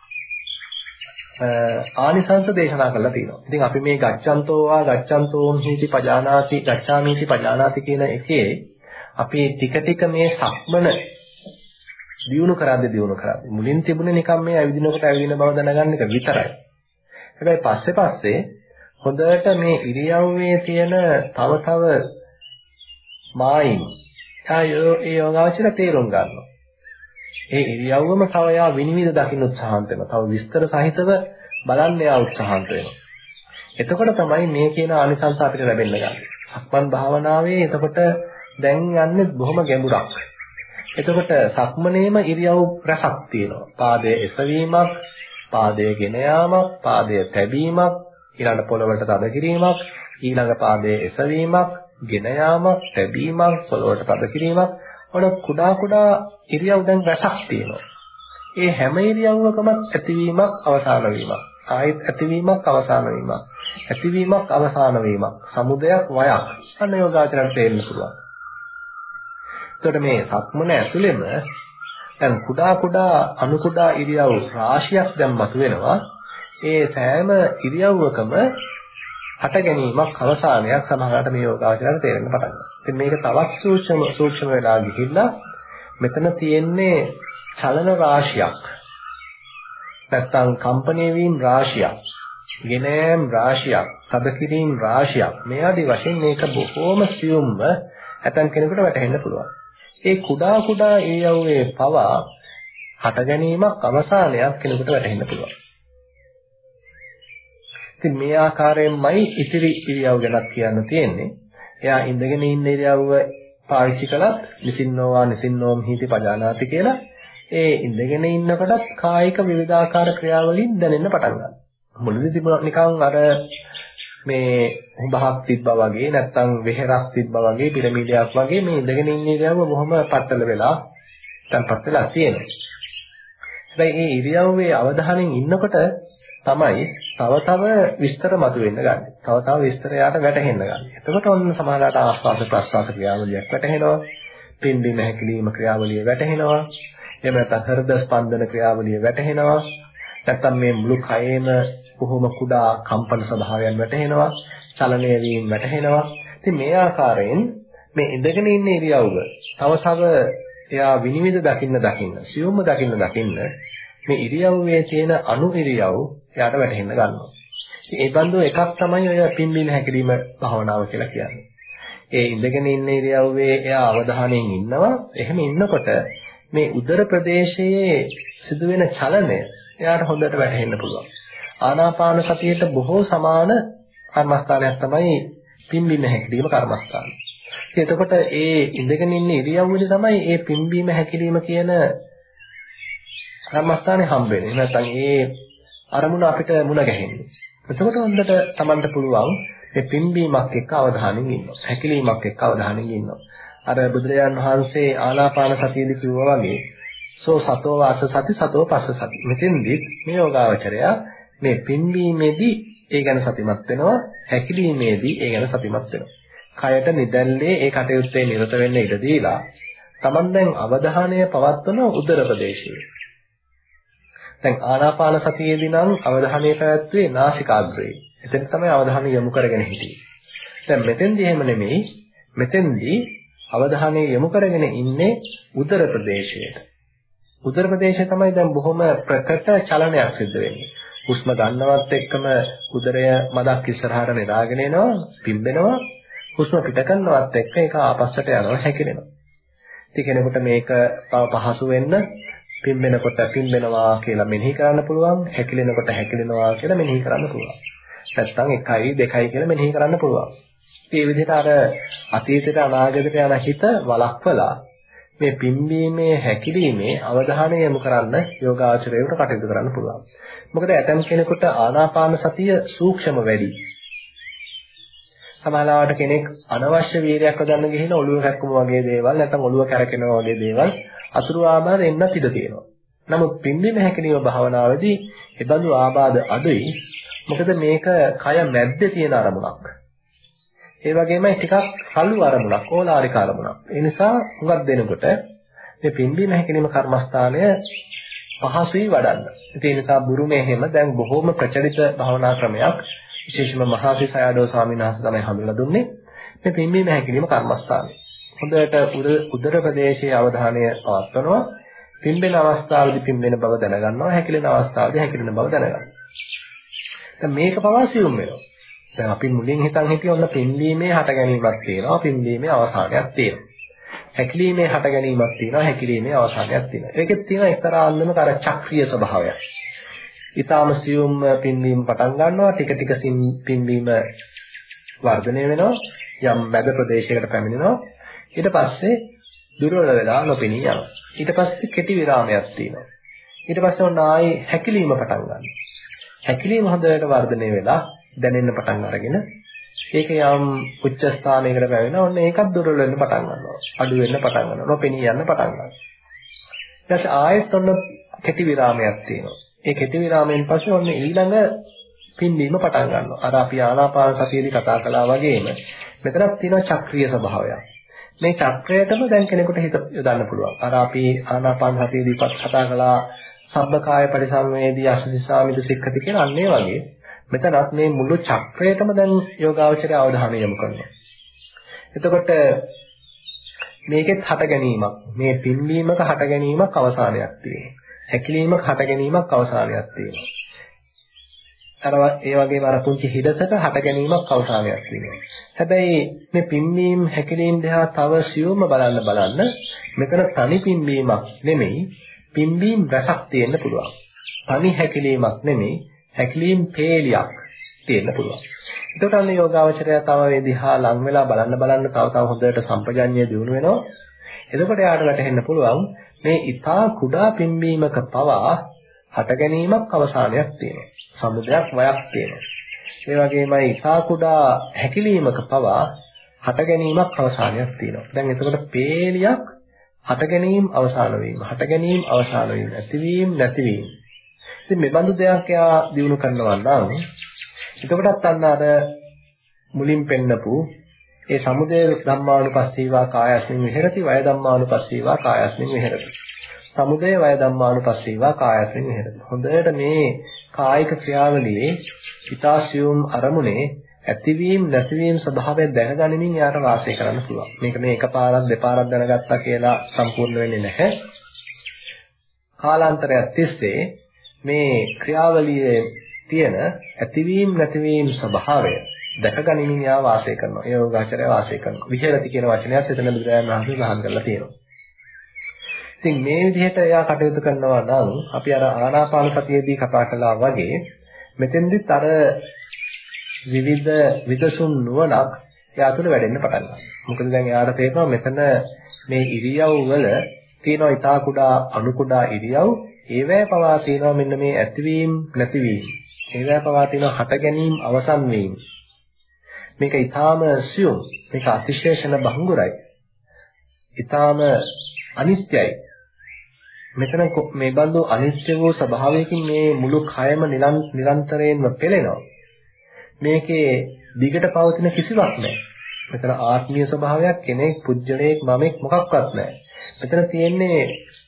ආනිසංස දේශනා කරලා තියෙනවා. ඉතින් අපි මේ ගච්ඡන්තෝවා ගච්ඡන්තෝම් හීති පජානාති ගච්ඡාමීති පජානාති කියන එකේ අපි ටික ටික මේ සක්මන දියුණු කරද්දී මුලින් තිබුණේ නිකම් මේ ඇවිදිනකොට ඇවිදින බව දැනගන්න එක විතරයි. හැබැයි පස්සේ හොඳට මේ ඉරියව්වේ තියෙන තව මායිම් ඒ යෝගාචර තේරුම් ගන්නවා. ඒ ඉරියව්වම තව යා විනිවිද දකින්න උත්සාහන්ත වෙනවා. තව විස්තර සහිතව බලන්න යා උත්සාහන්ත වෙනවා. එතකොට තමයි මේ කියන ආනිසංස අපිට ලැබෙන්න ගන්නේ. සක්මන් භාවනාවේ එතකොට දැන් යන්නේ බොහොම ගැඹුරක්. එතකොට සක්මනේම ඉරියව් රසක් තියෙනවා. පාදයේ එසවීමක්, පාදයේ ගෙන යාමක්, පාදයේ තැබීමක්, ඊළඟ පොළවට තද කිරීමක්, ඊළඟ පාදයේ එසවීමක්, ගෙන යාමක්, තැබීමක්, පොළවට තද කිරීමක්. ඔන කුඩා ඉරියව් දැන් රසක් තියෙනවා. ඒ හැම ඉරියව්වකම ඇතිවීමක්, අවසාන වීමක්, ආයෙත් ඇතිවීමක්, අවසාන වීමක්, ඇතිවීමක්, අවසාන වීමක්, සමුදයක්, වයක්. අන්න යෝගාචරයට තේරෙන්න පුළුවන්. එතකොට මේ සක්මන ඇතුළෙම දැන් කුඩා අණු කුඩා ඉරියව් රාශියක් දැන් මතුවෙනවා. ඒ සෑම ඉරියව්වකම හට ගැනීමක්, අවසානයක් සමහරවිට මේ යෝගාචරයට තේරෙන්න පටන් ගන්නවා. ඉතින් මේක තවත් සූක්ෂම වෙලා ගිහිල්ලා මෙතන තියෙන්නේ චලන රාශියක්. නැත්තම් කම්පණය වීම රාශියක්, ගෙන යාම රාශියක්, තද කිරීම රාශියක්. මේ ආදී වශයෙන් මේක බොහෝම සියුම්ව ඇතන් කෙනෙකුට වැටහෙන්න පුළුවන්. ඒ කුඩා ඉරියව්වේ පවා හට ගැනීමක් අවසානයක් කෙනෙකුට වැටහෙන්න පුළුවන්. ඉතින් මේ ආකාරයෙන්මයි ඉතිරි ඉරියව් ගැන කියන්න තියෙන්නේ. එයා ඉඳගෙන ඉන්න ඉරියව්ව පාවිච්චි කළත් නිසින්නෝවා නිසින්නෝම් හිති පජානාති කියලා ඒ ඉඳගෙන ඉන්නකොටත් කායික විවිධාකාර ක්‍රියාවලින් දැනෙන්න පටන් ගන්නවා. මුලදී තිබුණා නිකන් අර මේ හුඹහක් තිබ්බා වගේ නැත්තම් වෙහෙරක් තිබ්බා වගේ පිරමීඩයක් වගේ මේ ඉඳගෙන ඉන්න ඉරියව්ව බොහොම පట్టල වෙලා තැම්පත් වෙලා තියෙනවා. හැබැයි මේ ඉරියව්වේ අවධානයෙන් ඉන්නකොට තමයි තව විස්තර මතුවෙන්න ගන්න. තව විස්තර යාට වැටහෙන්න ගන්න. එතකොට ඔන්න සමානලාට ආස්වාද ප්‍රස්වාස ක්‍රියාවලියක් වැටහෙනවා. පිම්බීම හැකිලිම ක්‍රියාවලිය වැටහෙනවා. එහෙම නැත්නම් හෘද ස්පන්දන ක්‍රියාවලිය වැටහෙනවා. නැත්නම් මේ මුළු කයේම කොහොම කුඩා කම්පන ස්වභාවයන් වැටහෙනවා. චලනය වීම වැටහෙනවා. ඉතින් මේ ආකාරයෙන් මේ ඉඳගෙන ඉන්න ඉරියව්ව තව එයා විනිවිද දකින්න සියුම්ම දකින්න මේ ඉරියව්වේ තියෙන අනු ඉරියව් එයාට වැටහෙන්න ගන්නවා. ඉතින් ඒ බඳු එකක් තමයි ඔය පිම්බීම හැකිලිම භාවනාව කියලා කියන්නේ. ඒ ඉඳගෙන ඉන්න ඉරියව්වේ එයා අවධානයෙන් ඉන්නවා. එහෙම ඉන්නකොට මේ උදර ප්‍රදේශයේ සිදුවෙන චලනය එයාට හොඳට වැටහෙන්න පුළුවන්. ආනාපාන සතියට බොහෝ සමාන කර්මස්ථානයක් තමයි පිම්බීම හැකිලිම කර්මස්ථානය. එතකොට ඒ ඉඳගෙන ඉන්න ඉරියව්වේදී තමයි මේ පිම්බීම හැකිලිම කියන කර්මස්ථානේ හම්බ වෙන්නේ. නැත්නම් ඒ අරමුණ අපිට මුණ ගැහෙන්නේ. එතකොට හොඳට Tamanට පුළුවන් මේ පිම්බීමක් එක්ක අවධානයෙන් ඉන්නවා. හැකිලීමක් එක්ක අවධානයෙන් ඉන්නවා. අර බුදුරජාන් වහන්සේ ආනාපාන සතියේදී කිව්වා වගේ සෝ සතෝ වාස සති සතෝ පස්ස සති. මෙතෙන්දී මේ යෝගාවචරය මේ පිම්බීමේදී ඒ ගැන සතිමත් වෙනවා. හැකිලීමේදී ඒ ගැන සතිමත් වෙනවා. කයට නිදැල්ලේ ඒ කටයුත්තේ නිරත වෙන්න ඉඩ දීලා Taman දැන් අවධානය පවත්වන උදර ප්‍රදේශයේ. දැන් ආනාපාන සතියේදී නම් අවධානය පැවැත්වුවේ නාසිකාග්‍රේ. එතන තමයි අවධානය යොමු කරගෙන හිටියේ. දැන් මෙතෙන්දී එහෙම නෙමෙයි. මෙතෙන්දී අවධානය යොමු කරගෙන ඉන්නේ උදර ප්‍රදේශයට. උදර ප්‍රදේශය තමයි දැන් බොහොම ප්‍රකට චලනයක් සිද්ධ වෙන්නේ. හුස්ම ගන්නවත් එක්කම උදරය මදක් ඉස්සරහට නෙදාගෙන එනවා, පිම්බෙනවා. හුස්ම පිට කරනවත් එක්ක ඒක ආපස්සට යනවා, හැකිලෙනවා. ඉතින් කෙනෙකුට මේක තව පහසු වෙන්න පිම්බෙනකොට පිම්බෙනවා කියලා මෙනෙහි කරන්න පුළුවන්, හැකිලෙනකොට හැකිලෙනවා කියලා මෙනෙහි කරන්න පුළුවන්. නැත්නම් 1යි 2යි කියලා මෙනෙහි කරන්න පුළුවන්. මේ විදිහට අර අතීතයට අනාගතයට යන හිත වළක්වලා මේ පිම්බීමේ හැකිලීමේ අවධානය යොමු කරන්න යෝගාචරයට කටයුතු කරන්න පුළුවන්. මොකද ඇතම් කෙනෙකුට ආනාපාන සතිය සූක්ෂම වැඩි. සමහරවිට කෙනෙක් අනවශ්‍ය වීර්යයක් හදන්න ගිහින් ඔළුව කැක්කුම වගේ දේවල් නැත්නම් ඔළුව කැරකෙනවා වගේ දේවල් අතුරු ආබාධ එන්නත් ඉඩ තියෙනවා. නමුත් පිම්බීම හැකිලිම භාවනාවේදී ඒ බඳු ආබාධ අඩුයි. මොකද මේක කය මැද්දේ තියෙන අරමුණක්. ඒ වගේමයි ටිකක් කළු අරමුණක්, ඕලාරික අරමුණක්. ඒ නිසා හුඟක් දෙනකොට මේ පිම්බීම හැකිලිම කර්මස්ථානය පහසුයි වඩන්න. ඒ නිසා බුරුමේ හැම දැන් බොහෝම ප්‍රචලිත භාවනා ක්‍රමයක් විශේෂයෙන්ම මහාසි සයඩෝ ස්වාමීන් වහන්සේ තමයි හඳුන්වලා දුන්නේ මේ පිම්බීම හැකිලිම කර්මස්ථානය. හොඳට උදර ප්‍රදේශයේ අවධානය පවත්වනවා. පිම්බෙන අවස්ථාවේදී පිම්බෙන බව දැනගන්නවා. හැකිලෙන අවස්ථාවේදී හැකිලෙන බව දැනගන්නවා. දැන් මේක පවා සියුම් වෙනවා. දැන් අපි මුලින් හිතන් ඔන්න පිම්බීමේ හට ගැනීමක් තියෙනවා. පිම්බීමේ අවසානයක් තියෙනවා. හැකිලීමේ හට ගැනීමක් තියෙනවා. හැකිලීමේ අවසානයක් තියෙනවා. ඒකෙත් තියෙන එක්තරා අන්දමක අර චක්‍රීය ස්වභාවයක්. ඊටාම සියුම් පිම්බීම පටන් ගන්නවා. ටික ටික පිම්බීම වර්ධනය වෙනවා. යම් මැද ප්‍රදේශයකට පැමිණෙනවා. ඊට පස්සේ දුර්වල වෙලා නොපෙනී යනවා. ඊට පස්සේ කෙටි විරාමයක් තියෙනවා. ඊට පස්සේ ඔන්න ආයේ හැකිලීම පටන් ගන්නවා. හැකිලීම හොඳට වර්ධනය වෙලා දැනෙන්න පටන් අරගෙන ඒක යම් උච්ච ස්ථානයකට පැමිණෙනවා. ඔන්න ඒකත් දුර්වල වෙන්න පටන් ගන්නවා. අඩු වෙන්න පටන් ගන්නවා. නොපෙනී යන්න පටන් ගන්නවා. ඊට පස්සේ ආයෙත් ඔන්න කෙටි විරාමයක් තියෙනවා. ඒ කෙටි විරාමයෙන් පස්සේ ඔන්න ඊළඟ පිම්බීම පටන් ගන්නවා. අර අපි ආනාපාන සතියේදී කතා කළා වගේම මෙතනක් තියෙනවා චක්‍රීය ස්වභාවයක්. මේ චක්‍රයටම දැන් කෙනෙකුට හිත යොදන්න පුළුවන්. අර අපි ආනාපාන සතියේදී කතා කළා සබ්බකාය පරිසංවේදී අසදිසාමිද සික්ඛති කියන අන්නේ වගේ මෙතනත් මේ මුළු චක්‍රයටම දැන් යෝගාවචරය අවධානය යොමු කරනවා. එතකොට මේකෙත් හට ගැනීමක්, මේ පිම්බීමක හට ගැනීමක් අවසානයක් තියෙනවා. හැකිලීමක හට ගැනීමක් අවසානයක් තියෙනවා. ඒ වගේම අර පුංචි හිඩසක හට ගැනීමක් අවසානයක් තියෙනවා. හැබැයි මේ පිම්බීම හැකිලීම දිහා තව සියුම්ව බලන්න මෙතන තනි පිම්බීමක් නෙමෙයි පිම්බීම් රසක් තියෙන්න පුළුවන්. තනි හැකිලීමක් නෙමෙයි හැකිලීම් පේලියක් තියෙන්න පුළුවන්. එතකොට අන්න යෝගාවචරය තව මේ දිහා ලං වෙලා බලන්න තව හොඳට සම්පජඤ්ඤය දියුණු වෙනවා. එතකොට යාට වැටහෙන්න පුළුවන් මේ ඊතා කුඩා පිම්බීමක පවා හට ගැනීමක් අවසානයක් තියෙනවා. සමුදයක් වයක් තියෙනවා. ඒ වගේමයි ඊතා කුඩා හැකිලීමක පවා හට ගැනීමක් අවසානයක් තියෙනවා. දැන් එතකොට පේලියක් හට ගැනීම අවසාන වීම, හට ගැනීම අවසාන වීම, ඇතිවීම නැතිවීම. ඉතින් මේ බඳු දෙයක් යා දිනු කරනවා නම් එතකොටත් අන්න අර මුලින් පෙන්නපු ඒ සමුදය ධම්මානුපස්සීවා කායස්මින් විහෙරති, වය ධම්මානුපස්සීවා කායස්මින් විහෙරති. සමුදය වය ධම්මානුපස්සීවා කායස්මින් විහෙරති. හොඳට මේ කායික ක්‍රියාවලියේ හිතාසියුම් අරමුණේ ඇතිවීම නැතිවීම ස්වභාවය දැනගැනීමෙන් යාට වාසය කරන්න පුළුවන්. මේක මේ එකපාරක් දෙපාරක් දැනගත්තා කියලා සම්පූර්ණ වෙන්නේ නැහැ. කාලාන්තරයක් තිස්සේ මේ ක්‍රියාවලියේ තියෙන ඇතිවීම නැතිවීම ස්වභාවය දැකගැනීමෙන් යා වාසය කරනවා. ඒ යෝගාචරය වාසය කරනවා. විහෙරති කියන වචනයත් එතන බුදුරජාණන් වහන්සේ සඳහන් කරලා තියෙනවා. ඉතින් මේ විදිහට එයා කටයුතු කරනවා නම් අපි අර ආනාපාන සතියේදී කතා කළා වගේ මෙතෙන්දිත් අර විවිධ විදසුන් නුවණක් එයා තුළ වැඩෙන්න පටන් ගන්නවා. මොකද දැන් එයාට තේරෙනවා මෙතන මේ ඉරියව් වල තියෙන ඊටා කුඩා අණු කුඩා ඉරියව් ඒවැය පවා තියෙනවා මෙන්න මේ ඇතිවීම නැතිවීම. ඒවැය පවා තියෙනවා හට ගැනීම අවසන් වීම. මේක ඊටාම සියුම්, මේක අතිශේෂණ භංගුරයි. ඊටාම අනිත්‍යයි. මෙතන මේ බඳු අනිත්‍ය වූ ස්වභාවයකින් මේ මුළු කයම නිරන්තරයෙන්ම පෙළෙනවා. මේකේ දිගට පවතින කිසිවක් නැහැ. මෙතන ආත්මීය ස්වභාවයක් කෙනෙක් පුජ්‍යලයක් මමෙක් මොකක්වත් නැහැ. මෙතන තියෙන්නේ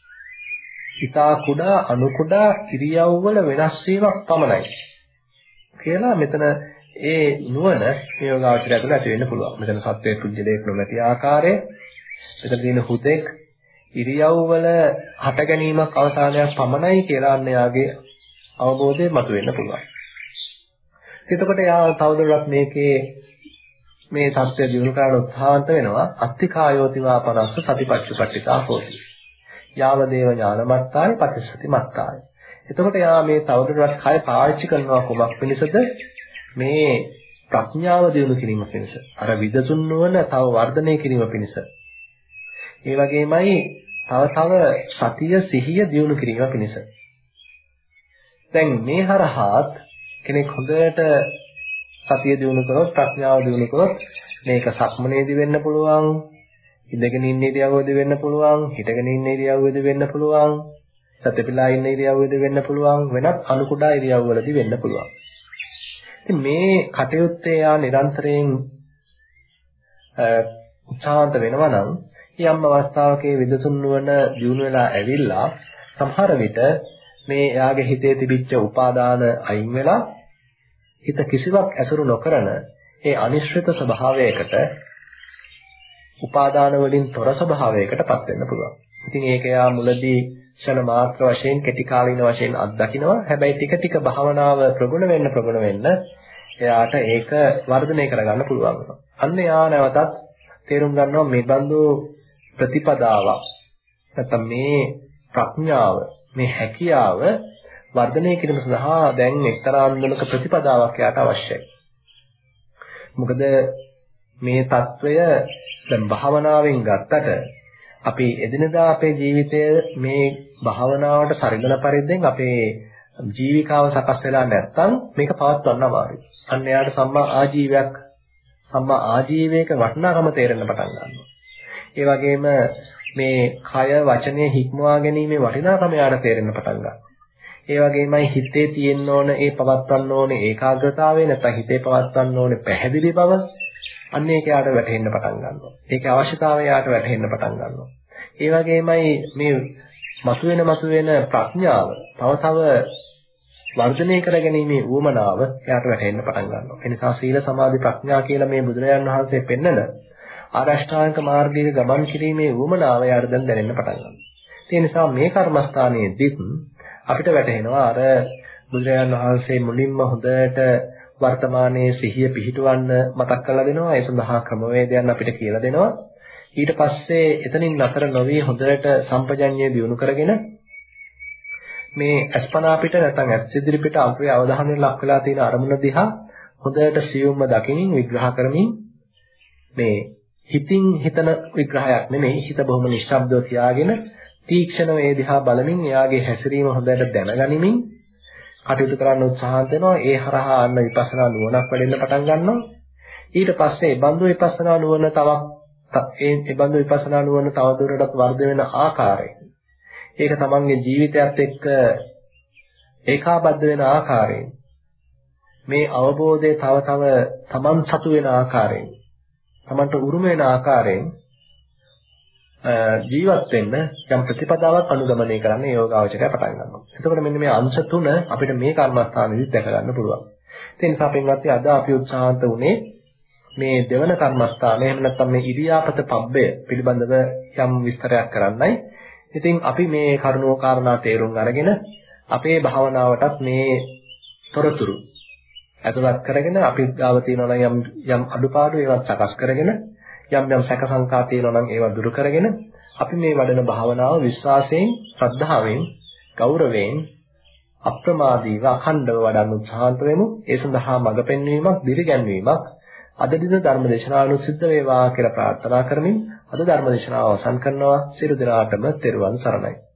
ඊතා කුඩා අණු කුඩා ඉරියව් වල වෙනස් වීමක් පමණයි. කියලා මෙතන ඒ නුවණ යෝගාවචරය තුළ ඇති වෙන්න පුළුවන්. මෙතන සත්වයේ පුජ්‍යලයක් නොමැති ආකාරය, මෙතන තියෙන හුදෙක් ඉරියව් වල හට ගැනීමක් අවසානයක් පමණයි කියලා අන්න යාගේ අවබෝධය මතුවෙන්න පුළුවන්. එතකොට යා තවදුරටත් මේකේ මේ தත්ත්වය දිනු කරන්න උත්සාහන්ත වෙනවා. අත්තිකායෝතිවා පනස්ස සතිපට්ඨිතා හෝති. යාව දේව ඥානමත්තාය පටිසති මත්තාය. එතකොට යා මේ තවදුරටත් කය පාවිච්චි කරනවා කොමක් පිණිසද? මේ ප්‍රඥාව දිනු කිරීම පිණිස. අර විදසුන් නොවන තව වර්ධනය කිරීම පිණිස. ඒ වගේමයි තව සතිය සිහිය දිනු කිරීම පිණිස. දැන් මේ හරහාත් කෙනෙක් හොඳට සතිය දිනු කරොත් ප්‍රඥාව දිනු කරොත් මේක සක්මනේදී වෙන්න පුළුවන්, ඉඳගෙන ඉන්න ඉරියව්වේදී වෙන්න පුළුවන්, හිටගෙන ඉන්න ඉරියව්වේදී වෙන්න පුළුවන්, සතපිලා ඉන්න ඉරියව්වේදී වෙන්න පුළුවන්, වෙනත් අණු කුඩා ඉරියව්වලදී වෙන්න පුළුවන්. ඉතින් මේ කටයුත්තේ යා නිරන්තරයෙන් උත්සාහන්ත වෙනවා නම් යම් අවස්ථාවක විදසුන් නුවණ දියුණු වෙලා ඇවිල්ලා සමහර විට මේ යාගේ හිතේ තිබිච්ච උපාදාන අයින් වෙලා හිත කිසිවක් ඇසුරු නොකරන ඒ අනිශ්චිත ස්වභාවයකට උපාදාන වලින් තොර ස්වභාවයකටපත් වෙන්න පුළුවන්. ඉතින් ඒක යා මුලදී ක්ෂණ මාත්‍ර වශයෙන් කෙටි කාලින වශයෙන් අත්දකිනවා. හැබැයි ටික ටික භාවනාව ප්‍රගුණ වෙන්න එයාට ඒක වර්ධනය කරගන්න පුළුවන් වෙනවා. අන්න යා නැවතත් තේරුම් ගන්නවා මේ බඳු ප්‍රතිපදාවක් නැත්නම් මේ ප්‍රඥාව මේ හැකියාව වර්ධනය කිරීම සඳහා දැන් එක්තරා අන්දමක ප්‍රතිපදාවක් යාට අවශ්‍යයි. මොකද මේ తত্ত্বය දැන් භාවනාවෙන් ගත්තට අපි එදිනදා අපේ ජීවිතයේ මේ භාවනාවට සරිලන පරිද්දෙන් අපේ ජීවිකාව සකස් වෙලා නැත්නම් මේක පවත්වන්න අමාරුයි. අන්න යාට සම්මා ආජීවයක වටිනාකම තේරෙන්න පටන් ගන්නවා. ඒ වගේම මේ කය වචනය හික්මවා ගැනීමේ වටිනාකම යාට තේරෙන්න පටන් ගන්නවා. ඒ වගේමයි හිතේ තියෙන්න ඕන ඒ පවත්වන්න ඕනේ ඒකාග්‍රතාවය නැත්නම් හිතේ පවත්වන්න ඕනේ පැහැදිලි බව අන්න ඒක යාට වැටහෙන්න පටන් ගන්නවා. ඒකේ අවශ්‍යතාවය යාට වැටහෙන්න පටන් ගන්නවා. ඒ වගේමයි මේ මතුවෙන ප්‍රඥාව තව වර්ධනය කරගැනීමේ උවමනාව එයාට වැටහෙන්න පටන් ගන්නවා. ඒ නිසා සීල සමාධි ප්‍රඥා කියලා මේ බුදුරජාණන් වහන්සේ පෙන්නන ආරෂ්ඨාංග මාර්ගයේ ගමන් කිරීමේ උවමනාව එයාට දැන් දැනෙන්න පටන් ගන්නවා. ඒ නිසා මේ කර්මස්ථානයේදීත් අපිට වැටහෙනවා අර බුදුරජාණන් වහන්සේ මුලින්ම හොඳට වර්තමානයේ සිහිය පිහිටවන්න මතක් කරලා දෙනවා. ඒ සඳහා ක්‍රමවේදයන් අපිට කියලා දෙනවා. ඊට පස්සේ එතනින් නතර නොවි හොඳට සම්පජඤ්ඤය දියුණු කරගෙන මේ අස්පනා පිට නැත්නම් ඇස් ඉදිරි පිට අපේ අවධානය ලක් වෙලා තියෙන අරමුණ දිහා හොඳට සියුම්ව දකිනින් විග්‍රහ කරමින් මේ හිතින් හිතන විග්‍රහයක් නෙමෙයි හිත බොහොම නිශ්ශබ්දව තියාගෙන තීක්ෂණව ඒ දිහා බලමින් එයාගේ හැසිරීම හොඳට දැනගනිමින් කටයුතු කරන්න උත්සාහන්ත වෙනවා. ඒ හරහා අන්න විපස්සනා නුවණක් වැඩෙන්න පටන් ගන්නවා. ඊට පස්සේ ඒ බඳු විපස්සනා නුවණ තවදුරටත් වර්ධනය වෙන ආකාරය. ඒක තමන්ගේ ජීවිතයත් එක්ක ඒකාබද්ධ වෙන ආකාරයෙන් මේ අවබෝධය තව තමන් සතු වෙන ආකාරයෙන් තමන්ට උරුම වෙන ආකාරයෙන් ජීවත් වෙන්න යම් ප්‍රතිපදාවක් අනුගමනය කරන්න යෝගාවචරය පටන් ගන්නවා. එතකොට මෙන්න මේ අංශ තුන අපිට මේ කර්මස්ථානෙදි දැක ගන්න පුළුවන්. ඒ නිසා පින්වත්නි අද අපි උත්සාහන්ත වුණේ මේ දෙවන කර්මස්ථානය එහෙම නැත්නම් මේ ඉරියාපත පබ්බය පිළිබඳව යම් විස්තරයක් කරන්නයි. ඉතින් අපි මේ කරුණෝ කාරණා තේරුම් අරගෙන අපේ භාවනාවටත් මේ තොරතුරු ඇතුළත් කරගෙන අපි ගාව තියෙනවා යම් අඩුපාඩු ඒවත් සකස් කරගෙන යම් සැක සංකා තියෙනවා නම් ඒවා දුරු කරගෙන අපි මේ වඩන භාවනාව විශ්වාසයෙන්, ශ්‍රද්ධාවෙන්, ගෞරවයෙන් අප්‍රමාදීව අඛණ්ඩව වඩන්න උත්සාහන්ත වෙමු. ඒ සඳහා මඟ පෙන්වීමක්, දිරිගැන්වීමක් අද දින ධර්ම දේශනාවනු සිද්ධ වේවා කියලා ප්‍රාර්ථනා කරමින් අද ධර්ම දේශනාව අවසන් කරනවා. සියලු දෙනාටම තෙරුවන් සරණයි.